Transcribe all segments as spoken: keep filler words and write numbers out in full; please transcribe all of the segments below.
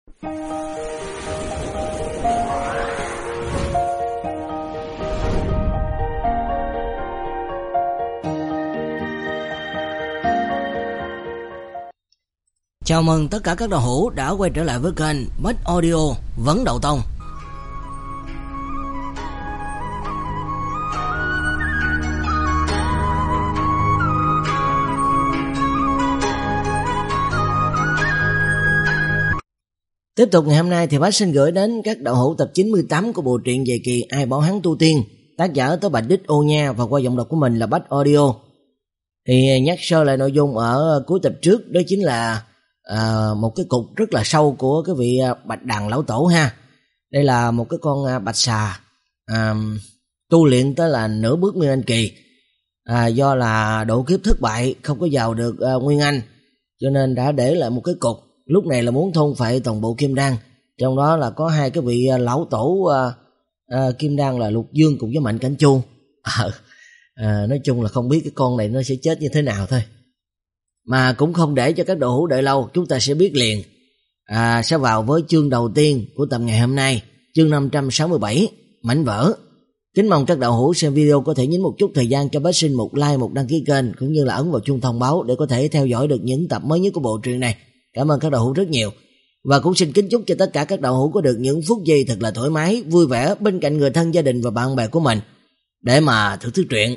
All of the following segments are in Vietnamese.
Chào mừng tất cả các đạo hữu đã quay trở lại với kênh Bách Audio Vấn Đầu Tông. Tiếp tục ngày hôm nay thì Bách xin gửi đến các đạo hữu tập chín mươi tám của bộ truyện dài kỳ Ai Bảo Hắn Tu Tiên, tác giả tới Bạch Đích Ô Nha và qua giọng đọc của mình là Bách Audio. Thì nhắc sơ lại nội dung ở cuối tập trước, đó chính là À, một cái cục rất là sâu của cái vị Bạch Đằng Lão Tổ ha. Đây là một cái con bạch xà à, tu luyện tới là nửa bước Nguyên Anh kỳ, à, do là độ kiếp thất bại không có vào được à, Nguyên Anh, cho nên đã để lại một cái cục. Lúc này là muốn thôn phệ toàn bộ kim đan, trong đó là có hai cái vị lão tổ à, à, kim đan là Lục Dương cùng với Mạnh Cảnh Chu. à, à, Nói chung là không biết cái con này nó sẽ chết như thế nào thôi. Mà cũng không để cho các đạo hữu đợi lâu, chúng ta sẽ biết liền. à, Sẽ vào với chương đầu tiên của tập ngày hôm nay, chương năm trăm sáu mươi bảy, Mảnh Vỡ. Kính mong các đạo hữu xem video có thể nhấn một chút thời gian cho Bách Sinh một like, một đăng ký kênh, cũng như là ấn vào chuông thông báo để có thể theo dõi được những tập mới nhất của bộ truyện này. Cảm ơn các đạo hữu rất nhiều. Và cũng xin kính chúc cho tất cả các đạo hữu có được những phút giây thật là thoải mái, vui vẻ bên cạnh người thân, gia đình và bạn bè của mình để mà thưởng thức truyện.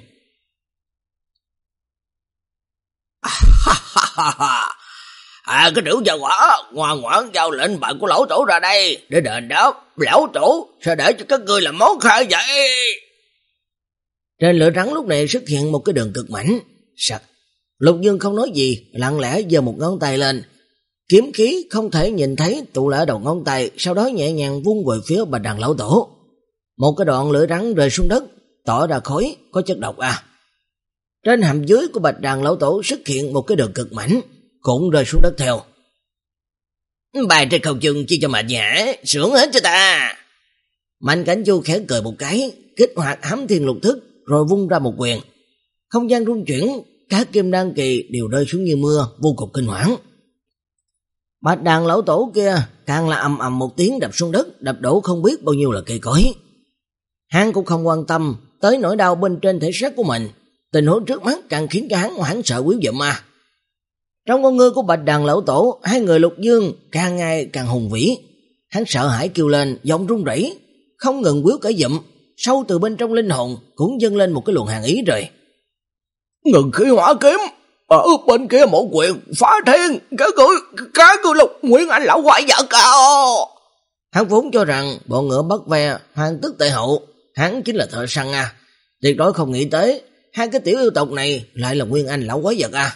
À, cái tiểu gia quả ngoan ngoãn giao lệnh bài của lão tổ ra đây để đền đáp. Lão tổ sẽ để cho các ngươi làm món khai vậy. Trên lửa rắn lúc này xuất hiện một cái đường cực mảnh. Sặc. Lục Dương không nói gì, lặng lẽ giơ một ngón tay lên. Kiếm khí không thể nhìn thấy tụ lại đầu ngón tay, sau đó nhẹ nhàng vung về phía Bạch Đằng Lão Tổ. Một cái đoạn lửa rắn rơi xuống đất, tỏ ra khói có chất độc à. Trên hàm dưới của Bạch Đằng Lão Tổ xuất hiện một cái đường cực mảnh, cũng rơi xuống đất theo. Bài trên không trung chi cho mệt nhã, sướng hết cho ta. Mạnh Cảnh Chu khẽ cười một cái, kích hoạt Hám Thiên Lục Thức rồi vung ra một quyền. Không gian rung chuyển, các kim đan kỳ đều rơi xuống như mưa, vô cùng kinh hoảng. Bạch Đằng Lão Tổ kia càng là ầm ầm một tiếng đập xuống đất, đập đổ không biết bao nhiêu là cây cối. Hắn cũng không quan tâm tới nỗi đau bên trên thể xác của mình. Tình huống trước mắt càng khiến cho hắn hoảng sợ quýu dụm mà. Trong con ngươi của Bạch Đằng Lão Tổ, hai người Lục Dương càng ngày càng hùng vĩ. Hắn sợ hãi kêu lên, giọng run rẩy, không ngừng quýu cởi dụm, sâu từ bên trong linh hồn cũng dâng lên một cái luồng hàn ý rồi. Ngừng khí hỏa kiếm, ở bên kia một quyền phá thiên, cái người cái người Lục Nguyên Anh lão quái vật cao. Hắn vốn cho rằng bọn ngựa bắt ve hoàng tức tệ hậu, hắn chính là thợ săn à. Tuyệt đối không nghĩ tới hai cái tiểu yêu tộc này lại là Nguyên Anh lão quái vật à.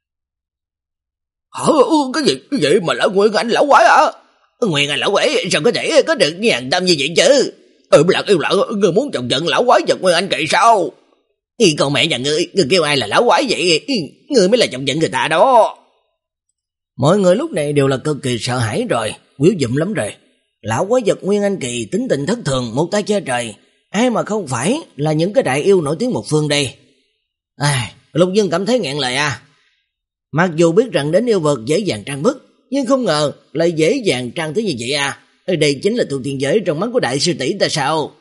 Hả? Cái gì? Cái gì mà là Nguyên Anh lão quái à? Nguyên Anh lão quái sao có thể có được nhàn tâm như vậy chứ? Ừ, lạc yêu lạc, ngươi muốn chọc giận lão quái vật Nguyên Anh kỳ sao? Ý con mẹ nhà ngươi, ngươi kêu ai là lão quái vậy? Ngươi mới là chọc giận người ta đó. Mọi người lúc này đều là cực kỳ sợ hãi rồi, quýu dụm lắm rồi. Lão quái vật Nguyên Anh kỳ tính tình thất thường, một tay che trời, ai mà không phải là những cái đại yêu nổi tiếng một phương đây. À, Lục Dương cảm thấy nghẹn lời à. Mặc dù biết rằng đến yêu vật dễ dàng trang bức, nhưng không ngờ lại dễ dàng trang tới như vậy à. Đây chính là tu tiên giới trong mắt của đại sư tỷ ta sao?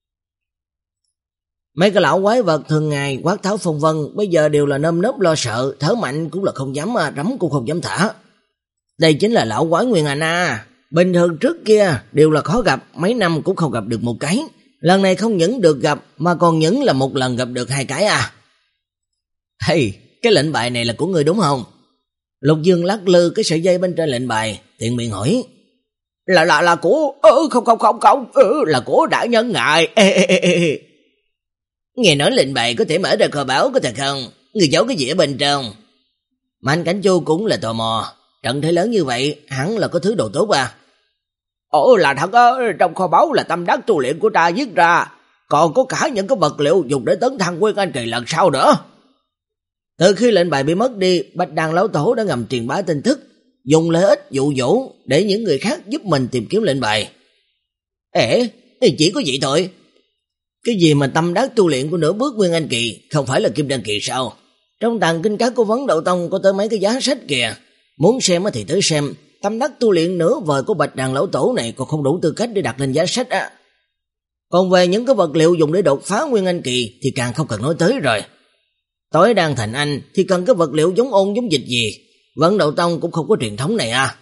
Mấy cái lão quái vật thường ngày quát tháo phong vân bây giờ đều là nơm nớp lo sợ, thở mạnh cũng là không dám, rắm cũng không dám thả. Đây chính là lão quái Nguyên Anh à. Bình thường trước kia đều là khó gặp, mấy năm cũng không gặp được một cái. Lần này không những được gặp mà còn những là một lần gặp được hai cái à. Hey, cái lệnh bài này là của ngươi đúng không? Lục Dương lắc lư cái sợi dây bên trên lệnh bài, tiện miệng hỏi. Là là là của ừ, không không không không ừ, là của đại nhân ngài. Ê, ê, ê, ê. Nghe nói lệnh bài có thể mở ra kho báu có thật không? Người giấu cái gì ở bên trong? Mạnh Cảnh Chu cũng là tò mò. Trận thế lớn như vậy hẳn là có thứ đồ tốt à? Ồ, là thật á, trong kho báu là tâm đắc tu luyện của ta viết ra, còn có cả những cái vật liệu dùng để tấn thăng Nguyên Anh kỳ lần sau nữa. Từ khi lệnh bài bị mất đi, Bạch Đằng Lão Tổ đã ngầm truyền bá tin tức, dùng lợi ích dụ dỗ để những người khác giúp mình tìm kiếm lệnh bài. Ê, chỉ có vậy thôi. Cái gì mà tâm đắc tu luyện của nửa bước Nguyên Anh kỳ không phải là Kim Đan kỳ sao? Trong tàng kinh các của Vấn Đậu Tông có tới mấy cái giá sách kìa, muốn xem thì tới xem, tâm đắc tu luyện nửa vời của Bạch Đàn lão tổ này còn không đủ tư cách để đặt lên giá sách á. Còn về những cái vật liệu dùng để đột phá Nguyên Anh kỳ thì càng không cần nói tới rồi. Tối đang thành anh thì cần cái vật liệu giống ôn giống dịch gì, Vận Đạo Tông cũng không có truyền thống này à.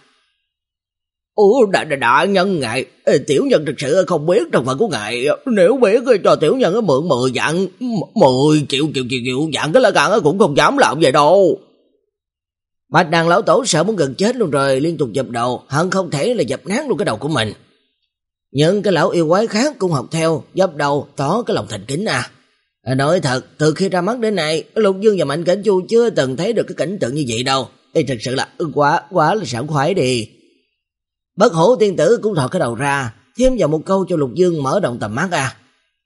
Ủa đại, đại, đại nhân ngài, tiểu nhân thực sự không biết thân phận của ngài, nếu biết cho tiểu nhân mượn mười vạn, mười triệu triệu triệu triệu vạn cái lá gan cũng không dám làm vậy đâu. Bạch Đàn lão tổ sợ muốn gần chết luôn rồi, liên tục dập đầu, hận không thể là dập nát luôn cái đầu của mình. Nhưng cái lão yêu quái khác cũng học theo, dập đầu tỏ cái lòng thành kính à. À, nói thật, từ khi ra mắt đến nay, Lục Dương và Mạnh Cảnh Chu chưa từng thấy được cái cảnh tượng như vậy đâu. Ê, thật sự là quá quá là sảng khoái đi. Bất Hổ tiên tử cũng thò cái đầu ra, thêm vào một câu cho Lục Dương mở rộng tầm mắt à.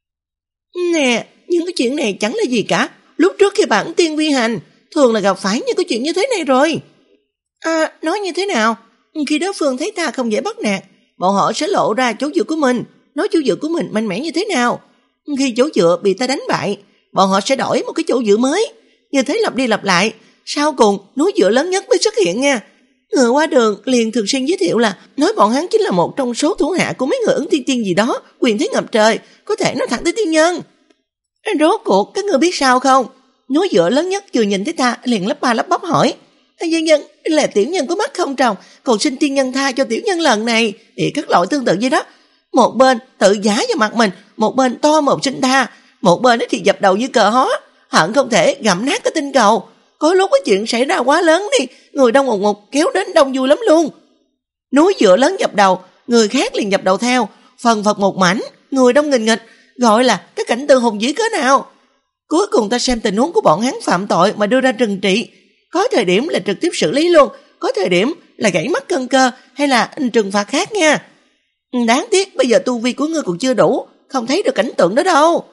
Nè, những cái chuyện này chẳng là gì cả. Lúc trước khi bản tiên vi hành, thường là gặp phải những cái chuyện như thế này rồi. À, nói như thế nào? Khi đối phương thấy ta không dễ bắt nạt, bọn họ sẽ lộ ra chỗ dựa của mình, nói chỗ dựa của mình mạnh mẽ như thế nào. Khi chỗ dựa bị ta đánh bại, bọn họ sẽ đổi một cái chỗ dựa mới. Như thế lặp đi lặp lại, sau cùng núi dựa lớn nhất mới xuất hiện nha. Người qua đường liền thường xuyên giới thiệu là nói bọn hắn chính là một trong số thủ hạ của mấy người Ứng Tiên Tiên gì đó, quyền thế ngập trời, có thể nói thẳng tới tiên nhân. Rốt cuộc các người biết sao không? Núi dựa lớn nhất vừa nhìn thấy ta liền lắp ba lắp bắp hỏi: "Dân dân, là tiểu nhân có mắt không tròng, còn xin tiên nhân tha cho tiểu nhân lần này." Thì các loại tương tự như đó. Một bên tự giá vào mặt mình, một bên to một xin tha, một bên thì dập đầu như cờ hó, hận không thể gặm nát cái tinh cầu. Có lúc cái chuyện xảy ra quá lớn đi, người đông ngục ngục kéo đến đông vui lắm luôn. Núi dựa lớn dập đầu, người khác liền dập đầu theo, phần phật một mảnh, người đông nghìn nghịch, gọi là cái cảnh tượng hùng vĩ cỡ nào. Cuối cùng ta xem tình huống của bọn hắn phạm tội mà đưa ra trừng trị, có thời điểm là trực tiếp xử lý luôn, có thời điểm là gãy mắt cân cơ hay là trừng phạt khác nha. Đáng tiếc bây giờ tu vi của ngươi còn chưa đủ, không thấy được cảnh tượng đó đâu.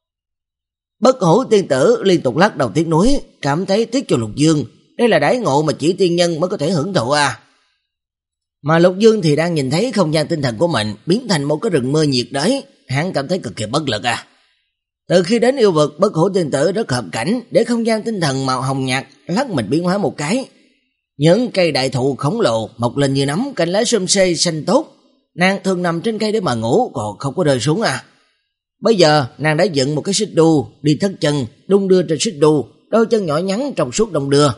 Bất Hổ tiên tử liên tục lắc đầu tiếc nuối, cảm thấy tiếc cho Lục Dương, đây là đãi ngộ mà chỉ tiên nhân mới có thể hưởng thụ à. Mà Lục Dương thì đang nhìn thấy không gian tinh thần của mình biến thành một cái rừng mưa nhiệt đới, hắn cảm thấy cực kỳ bất lực à. Từ khi đến yêu vực, Bất Hổ tiên tử rất hợp cảnh để không gian tinh thần màu hồng nhạt lắc mình biến hóa một cái. Những cây đại thụ khổng lồ mọc lên như nấm, cành lá xum xê xanh tốt, nàng thường nằm trên cây để mà ngủ còn không có rơi xuống à. Bây giờ nàng đã dựng một cái xích đu, đi thất chân, đung đưa trên xích đu, đôi chân nhỏ nhắn trong suốt đông đưa.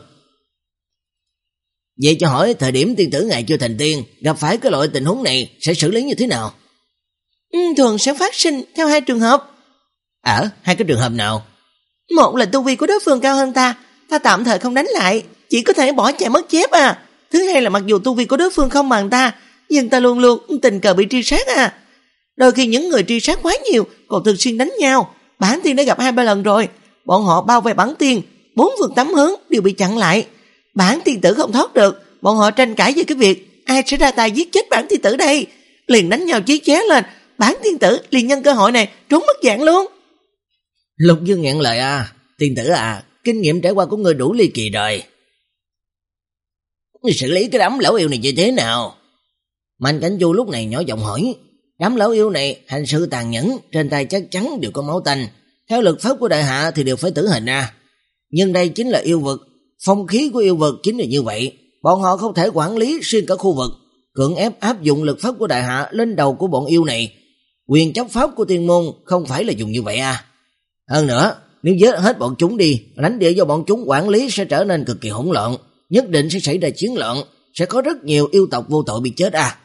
Vậy cho hỏi thời điểm tiên tử ngài chưa thành tiên, gặp phải cái loại tình huống này sẽ xử lý như thế nào? Ừ, thường sẽ phát sinh theo hai trường hợp. Ở hai cái trường hợp nào? Một là tu vi của đối phương cao hơn ta, ta tạm thời không đánh lại, chỉ có thể bỏ chạy mất chép à. Thứ hai là mặc dù tu vi của đối phương không bằng ta, nhưng ta luôn luôn tình cờ bị truy sát à. Đôi khi những người truy sát quá nhiều còn thường xuyên đánh nhau. Bản tiên đã gặp hai ba lần rồi, bọn họ bao vây bản tiên, bốn phương tám hướng đều bị chặn lại. Bản tiên tử không thoát được, bọn họ tranh cãi về cái việc ai sẽ ra tay giết chết bản tiên tử đây, liền đánh nhau chí chóe lên. Bản tiên tử liền nhân cơ hội này trốn mất dạng luôn. Lục Dương nghẹn lời à, tiên tử à, kinh nghiệm trải qua của người đủ ly kỳ rồi. Xử lý cái đám lão yêu này như thế nào? Mạnh Cảnh Chu lúc này nhỏ giọng hỏi. Đám lão yêu này hành sự tàn nhẫn, trên tay chắc chắn đều có máu tanh, theo lực pháp của đại hạ thì đều phải tử hình à. Nhưng đây chính là yêu vực, phong khí của yêu vực chính là như vậy, bọn họ không thể quản lý xuyên cả khu vực, cưỡng ép áp dụng lực pháp của đại hạ lên đầu của bọn yêu này. Quyền chấp pháp của tiên môn không phải là dùng như vậy à. Hơn nữa, nếu giết hết bọn chúng đi, lãnh địa do bọn chúng quản lý sẽ trở nên cực kỳ hỗn loạn, nhất định sẽ xảy ra chiến loạn, sẽ có rất nhiều yêu tộc vô tội bị chết à.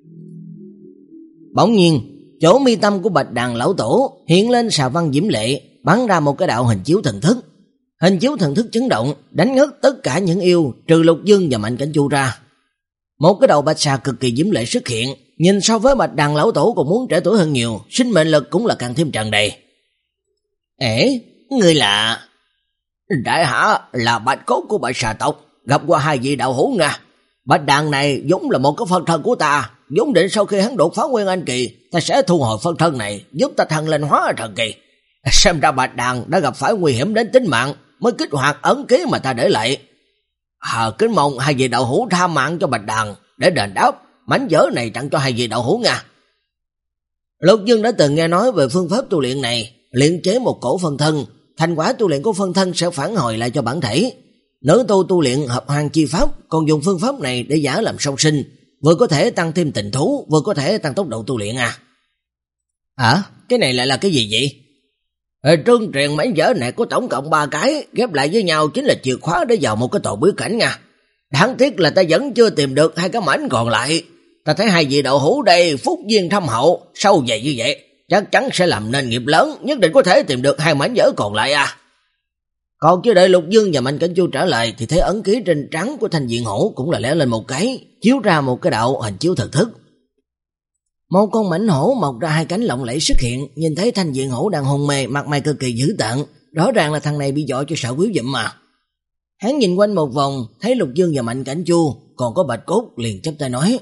Bỗng nhiên, chỗ mi tâm của Bạch Đàn lão tổ hiện lên xà văn diễm lệ, bắn ra một cái đạo hình chiếu thần thức. Hình chiếu thần thức chấn động, đánh ngất tất cả những yêu trừ Lục Dương và Mạnh Cảnh Chu ra. Một cái đầu bạch xà cực kỳ diễm lệ xuất hiện, nhìn so với Bạch Đàn lão tổ còn muốn trẻ tuổi hơn nhiều, sinh mệnh lực cũng là càng thêm tràn đầy. Ê, người là... Đại hạ là bạch cốt của bạch xà tộc, gặp qua hai vị đạo hữu nha. Bạch Đàn này giống là một cái phân thân của ta, vốn định sau khi hắn đột phá Nguyên Anh kỳ, ta sẽ thu hồi phân thân này, giúp ta thần linh hóa thần kỳ. Xem ra Bạch Đàn đã gặp phải nguy hiểm đến tính mạng, mới kích hoạt ấn ký mà ta để lại. À, kính mong hai vị đạo hữu tha mạng cho Bạch Đàn, để đền đáp, mảnh vỡ này tặng cho hai vị đạo hữu nha. Lục Dương đã từng nghe nói về phương pháp tu luyện này, luyện chế một cổ phân thân, thành quả tu luyện của phân thân sẽ phản hồi lại cho bản thể. Nữ tu tu luyện hợp hoang chi pháp, còn dùng phương pháp này để giả làm song sinh, vừa có thể tăng thêm tình thú, vừa có thể tăng tốc độ tu luyện à. À, cái này lại là cái gì vậy? Ờ, trương truyền mảnh vỡ này có tổng cộng ba cái, ghép lại với nhau chính là chìa khóa để vào một cái tổ bí cảnh nha. Đáng tiếc là ta vẫn chưa tìm được hai cái mảnh còn lại. Ta thấy hai vị đạo hữu đây phúc duyên thâm hậu, sâu dày như vậy, chắc chắn sẽ làm nên nghiệp lớn, nhất định có thể tìm được hai mảnh vỡ còn lại à. Còn chưa đợi Lục Dương và Mạnh Cảnh Chu trả lời thì thấy ấn ký trên trán của Thanh Diện Hổ cũng là lẻ lên một cái, chiếu ra một cái đạo hình chiếu thật thức. Một con mãnh hổ mọc ra hai cánh lộng lẫy xuất hiện, nhìn thấy Thanh Diện Hổ đang hôn mê, mặt mày cực kỳ dữ tợn, rõ ràng là thằng này bị dọa cho sợ quýu dụm mà. Hắn nhìn quanh một vòng, thấy Lục Dương và Mạnh Cảnh Chu, còn có Bạch Cốt liền chắp tay nói: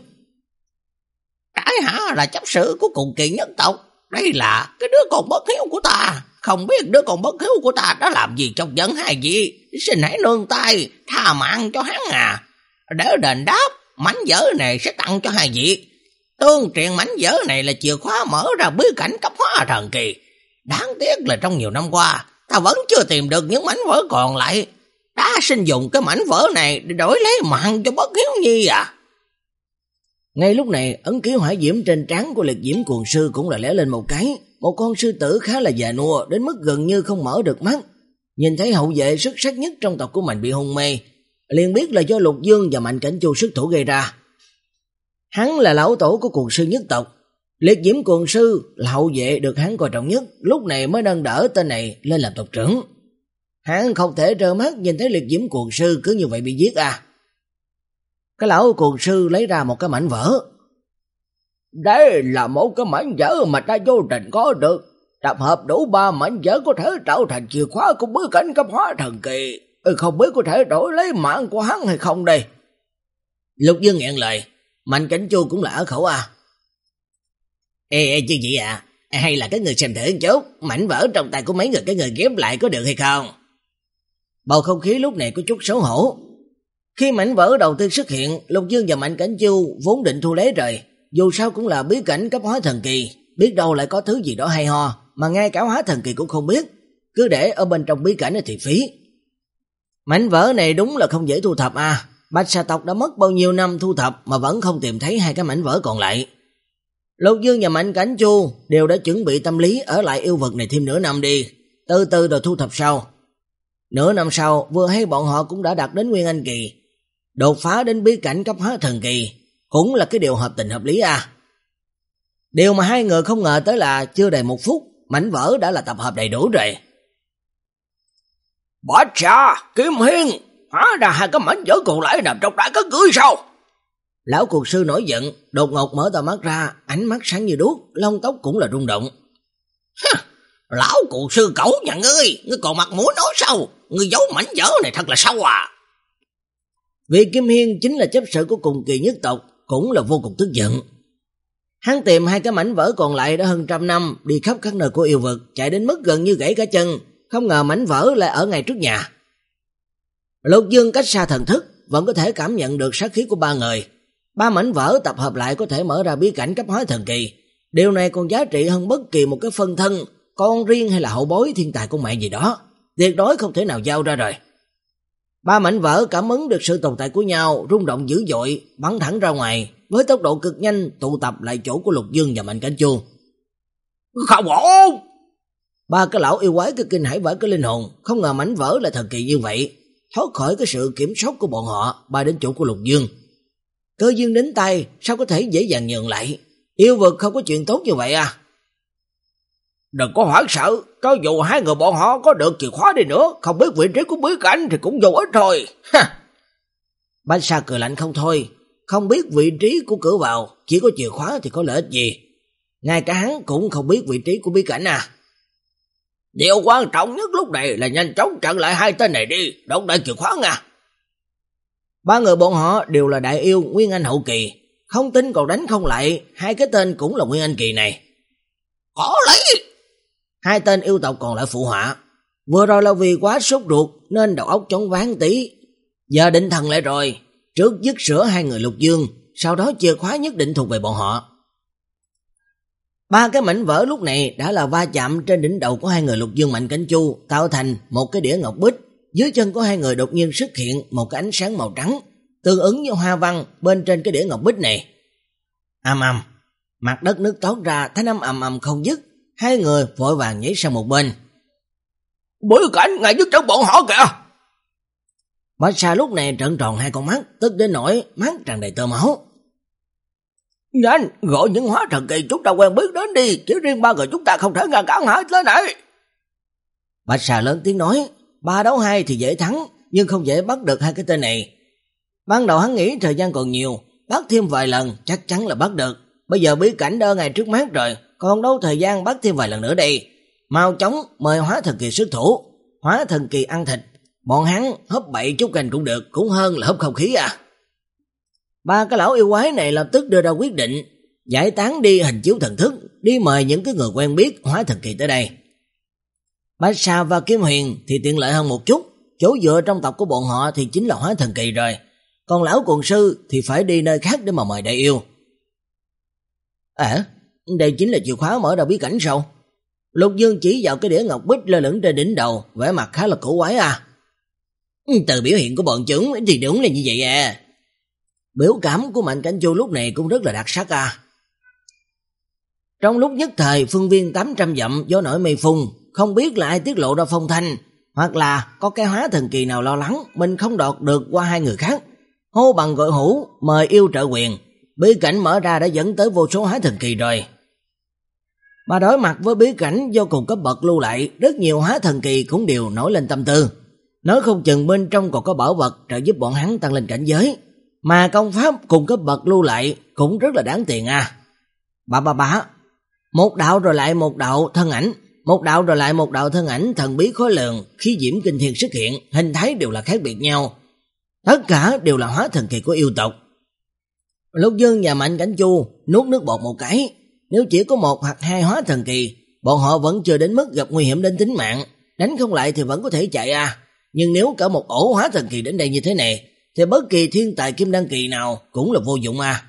Cái hả là chấp sự của cùng kỳ nhất tộc, đây là cái đứa con bất hiếu của ta, không biết đứa con bất hiếu của ta đã làm gì trong dẫn hai vị, xin hãy nương tay tha mạng cho hắn à. Để đền đáp, mảnh vỡ này sẽ tặng cho hai vị. Tương truyền mảnh vỡ này là chìa khóa mở ra bí cảnh cấp hóa thần kỳ. Đáng tiếc là trong nhiều năm qua ta vẫn chưa tìm được những mảnh vỡ còn lại. Ta xin dùng cái mảnh vỡ này để đổi lấy mạng cho bất hiếu nhi à. Ngay lúc này, ấn ký hỏa diễm trên trán của Liệt Diễm Cuồng Sư cũng là lẻ lên một cái, một con sư tử khá là già nua đến mức gần như không mở được mắt. Nhìn thấy hậu vệ xuất sắc nhất trong tộc của mình bị hôn mê, liền biết là do Lục Dương và Mạnh Cảnh Chu xuất thủ gây ra. Hắn là lão tổ của Cuồng Sư nhất tộc, Liệt Diễm Cuồng Sư là hậu vệ được hắn coi trọng nhất, lúc này mới nâng đỡ tên này lên làm tộc trưởng. Hắn không thể trơ mắt nhìn thấy Liệt Diễm Cuồng Sư cứ như vậy bị giết à. Cái lão Cuồng Sư lấy ra một cái mảnh vỡ. Đây là một cái mảnh vỡ mà ta vô tình có được, tập hợp đủ ba mảnh vỡ có thể tạo thành chìa khóa của bí cảnh cấp hóa thần kỳ. Không biết có thể đổi lấy mạng của hắn hay không đây. Lục Dương nghẹn lời, Mạnh Cảnh Chu cũng là ở khẩu à. Ê, ê chứ gì à, hay là cái người xem thử chút, mảnh vỡ trong tay của mấy người cái người ghép lại có được hay không? Bầu không khí lúc này có chút xấu hổ. Khi mảnh vỡ đầu tiên xuất hiện, Lục Dương và Mạnh Cảnh Chu vốn định thu lấy rồi, dù sao cũng là bí cảnh cấp hóa thần kỳ, biết đâu lại có thứ gì đó hay ho, mà ngay cả hóa thần kỳ cũng không biết, cứ để ở bên trong bí cảnh thì phí. Mảnh vỡ này đúng là không dễ thu thập à, Bạch Xà tộc đã mất bao nhiêu năm thu thập mà vẫn không tìm thấy hai cái mảnh vỡ còn lại. Lục Dương và Mạnh Cảnh Chu đều đã chuẩn bị tâm lý ở lại yêu vật này thêm nửa năm đi, từ từ rồi thu thập sau. Nửa năm sau, vừa hay bọn họ cũng đã đạt đến Nguyên Anh kỳ, đột phá đến bí cảnh cấp hóa thần kỳ, cũng là cái điều hợp tình hợp lý à. Điều mà hai người không ngờ tới là chưa đầy một phút, mảnh vỡ đã là tập hợp đầy đủ rồi. Bạch Xà, Kim Hiên, hóa ra hai cái mảnh vỡ còn lại nằm trong đại cất cưới sao? Lão Cuồng Sư nổi giận, đột ngột mở to mắt ra, ánh mắt sáng như đuốc, lông tóc cũng là rung động. Hả, lão Cuồng Sư cẩu nhà ngươi, ngươi còn mặt mũi nói sao? Ngươi giấu mảnh vỡ này thật là sâu à. Vì Kim Hiên chính là chấp sự của cùng kỳ nhất tộc, cũng là vô cùng tức giận. Hắn tìm hai cái mảnh vỡ còn lại đã hơn trăm năm, đi khắp các nơi của yêu vực, chạy đến mức gần như gãy cả chân, không ngờ mảnh vỡ lại ở ngay trước nhà. Lục Dương cách xa thần thức, vẫn có thể cảm nhận được sát khí của ba người. Ba mảnh vỡ tập hợp lại có thể mở ra bí cảnh cấp hóa thần kỳ. Điều này còn giá trị hơn bất kỳ một cái phân thân, con riêng hay là hậu bối thiên tài của mẹ gì đó. Tuyệt đối không thể nào giao ra rồi. Ba mảnh vỡ cảm ứng được sự tồn tại của nhau, rung động dữ dội, bắn thẳng ra ngoài, với tốc độ cực nhanh tụ tập lại chỗ của Lục Dương và Mạnh Cảnh Chu. Không ổn! Ba cái lão yêu quái cái kinh hãi vỡ cái linh hồn, không ngờ mảnh vỡ là thần kỳ như vậy, thoát khỏi cái sự kiểm soát của bọn họ, bay đến chỗ của Lục Dương. Cơ duyên đến tay, sao có thể dễ dàng nhường lại? Yêu vực không có chuyện tốt như vậy à? Đừng có hoảng sợ, cho dù hai người bọn họ có được chìa khóa đi nữa, không biết vị trí của bí cảnh thì cũng vô ích thôi. Ha! Bạch Xà cười lạnh không thôi, không biết vị trí của cửa vào, chỉ có chìa khóa thì có lợi ích gì? Ngay cả hắn cũng không biết vị trí của bí cảnh à? Điều quan trọng nhất lúc này là nhanh chóng chặn lại hai tên này đi, đóng đại chìa khóa nha. Ba người bọn họ đều là đại yêu Nguyên Anh hậu kỳ, không tin còn đánh không lại, hai cái tên cũng là Nguyên Anh kỳ này. Có lấy! Hai tên yêu tộc còn lại phụ họa. Vừa rồi là vì quá sốt ruột nên đầu óc chóng váng tí. Giờ định thần lại rồi, trước dứt sửa hai người Lục Dương, sau đó chìa khóa nhất định thuộc về bọn họ. Ba cái mảnh vỡ lúc này đã là va chạm trên đỉnh đầu của hai người Lục Dương Mạnh Cảnh Chu, tạo thành một cái đĩa ngọc bích, dưới chân của hai người đột nhiên xuất hiện một cái ánh sáng màu trắng, tương ứng với hoa văn bên trên cái đĩa ngọc bích này. Ầm ầm, mặt đất nứt toát ra, thanh âm ầm ầm không dứt, hai người vội vàng nhảy sang một bên. Bối cảnh ngay trước chân bọn họ kìa! Bạch Sa lúc này trợn tròn hai con mắt, tức đến nỗi mắt tràn đầy tơ máu. Nhanh, gọi những hóa thần kỳ chúng ta quen biết đến đi, chứ riêng ba người chúng ta không thể ngăn cản hết thế này. Bạch Sa lớn tiếng nói, ba đấu hai thì dễ thắng, nhưng không dễ bắt được hai cái tên này. Ban đầu hắn nghĩ thời gian còn nhiều, bắt thêm vài lần chắc chắn là bắt được. Bây giờ bí cảnh đã ngay trước mắt rồi, còn đâu thời gian bắt thêm vài lần nữa đi. Mau chóng mời hóa thần kỳ xuất thủ. Hóa thần kỳ ăn thịt, bọn hắn hấp bậy chút canh cũng được, cũng hơn là hấp không khí à. Ba cái lão yêu quái này lập tức đưa ra quyết định, giải tán đi hình chiếu thần thức, đi mời những cái người quen biết hóa thần kỳ tới đây. Bạch Sa và Kim Huyền thì tiện lợi hơn một chút, chỗ dựa trong tộc của bọn họ thì chính là hóa thần kỳ rồi, còn lão quần sư thì phải đi nơi khác để mà mời đại yêu. À, đây chính là chìa khóa mở ra bí cảnh sao? Lục Dương chỉ vào cái đĩa ngọc bích lơ lửng trên đỉnh đầu, vẻ mặt khá là cổ quái à. Từ biểu hiện của bọn chúng thì đúng là như vậy à. Biểu cảm của Mạnh Cảnh Chu lúc này cũng rất là đặc sắc à. Trong lúc nhất thời phương viên tám trăm dặm gió nổi mây phun, không biết là ai tiết lộ ra phong thanh, hoặc là có cái hóa thần kỳ nào lo lắng mình không đọt được qua hai người khác, hô bằng gọi hữu mời yêu trợ quyền. Bí cảnh mở ra đã dẫn tới vô số hóa thần kỳ rồi. Mà đối mặt với bí cảnh do cùng cấp bậc lưu lại, rất nhiều hóa thần kỳ cũng đều nổi lên tâm tư. Nói không chừng bên trong còn có bảo vật trợ giúp bọn hắn tăng lên cảnh giới, mà công pháp cùng cấp bậc lưu lại cũng rất là đáng tiền à. Bà bà bà, một đạo rồi lại một đạo thân ảnh, một đạo rồi lại một đạo thân ảnh thần bí khó lường, khí diễm kinh thiên xuất hiện, hình thái đều là khác biệt nhau. Tất cả đều là hóa thần kỳ của yêu tộc. Lục Dương và Mạnh Cảnh Chu nuốt nước bọt một cái, nếu chỉ có một hoặc hai hóa thần kỳ, bọn họ vẫn chưa đến mức gặp nguy hiểm đến tính mạng, đánh không lại thì vẫn có thể chạy à. Nhưng nếu cả một ổ hóa thần kỳ đến đây như thế này, thì bất kỳ thiên tài kim đan kỳ nào cũng là vô dụng à.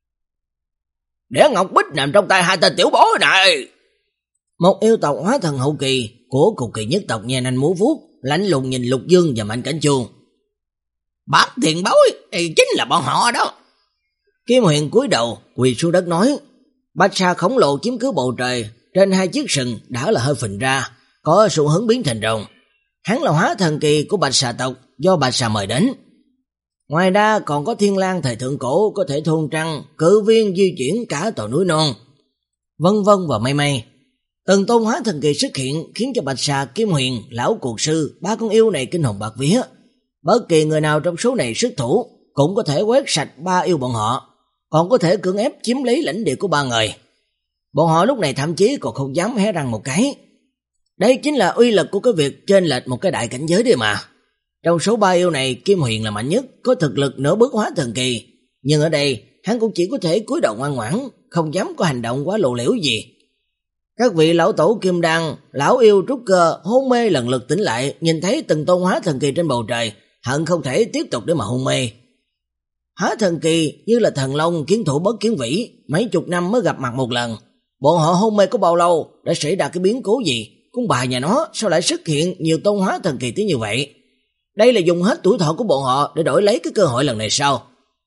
Để ngọc bích nằm trong tay hai tên tiểu bối này. Một yêu tộc hóa thần hậu kỳ của cực kỳ nhất tộc nhà nanh múa vuốt, lạnh lùng nhìn Lục Dương và Mạnh Cảnh Chu. Bác tiền bối thì chính là bọn họ đó. Kim Huyền cúi đầu quỳ xuống đất nói. Bạch Sa khổng lồ chiếm cứ bầu trời, trên hai chiếc sừng đã là hơi phình ra, có xu hướng biến thành rồng. Hắn là hóa thần kỳ của Bạch Sa tộc do Bạch Sa mời đến. Ngoài ra còn có Thiên Lang thời thượng cổ có thể thôn trăng, cự viên di chuyển cả tòa núi non, vân vân và mây mây. Từng tôn hóa thần kỳ xuất hiện khiến cho Bạch Sa, Kim Huyền, lão cuộc sư, ba con yêu này kinh hồn bạt vía. Bất kỳ người nào trong số này xuất thủ cũng có thể quét sạch ba yêu bọn họ, còn có thể cưỡng ép chiếm lấy lãnh địa của ba người. Bọn họ lúc này thậm chí còn không dám hé răng một cái. Đây chính là uy lực của cái việc chênh lệch một cái đại cảnh giới đấy mà. Trong số ba yêu này, Kim Huyền là mạnh nhất, có thực lực nửa bước hóa thần kỳ, nhưng ở đây hắn cũng chỉ có thể cúi đầu ngoan ngoãn, không dám có hành động quá lộ liễu gì. Các vị lão tổ kim đan, lão yêu trúc cơ hôn mê lần lượt tỉnh lại, nhìn thấy từng tôn hóa thần kỳ trên bầu trời, hận không thể tiếp tục để mà hôn mê. Hóa thần kỳ như là thần long kiến thủ bất kiến vĩ, mấy chục năm mới gặp mặt một lần. Bọn họ hôn mê có bao lâu, đã xảy ra cái biến cố gì? Con bà nhà nó sao lại xuất hiện nhiều tôn hóa thần kỳ tới như vậy? Đây là dùng hết tuổi thọ của bọn họ để đổi lấy cái cơ hội lần này sao?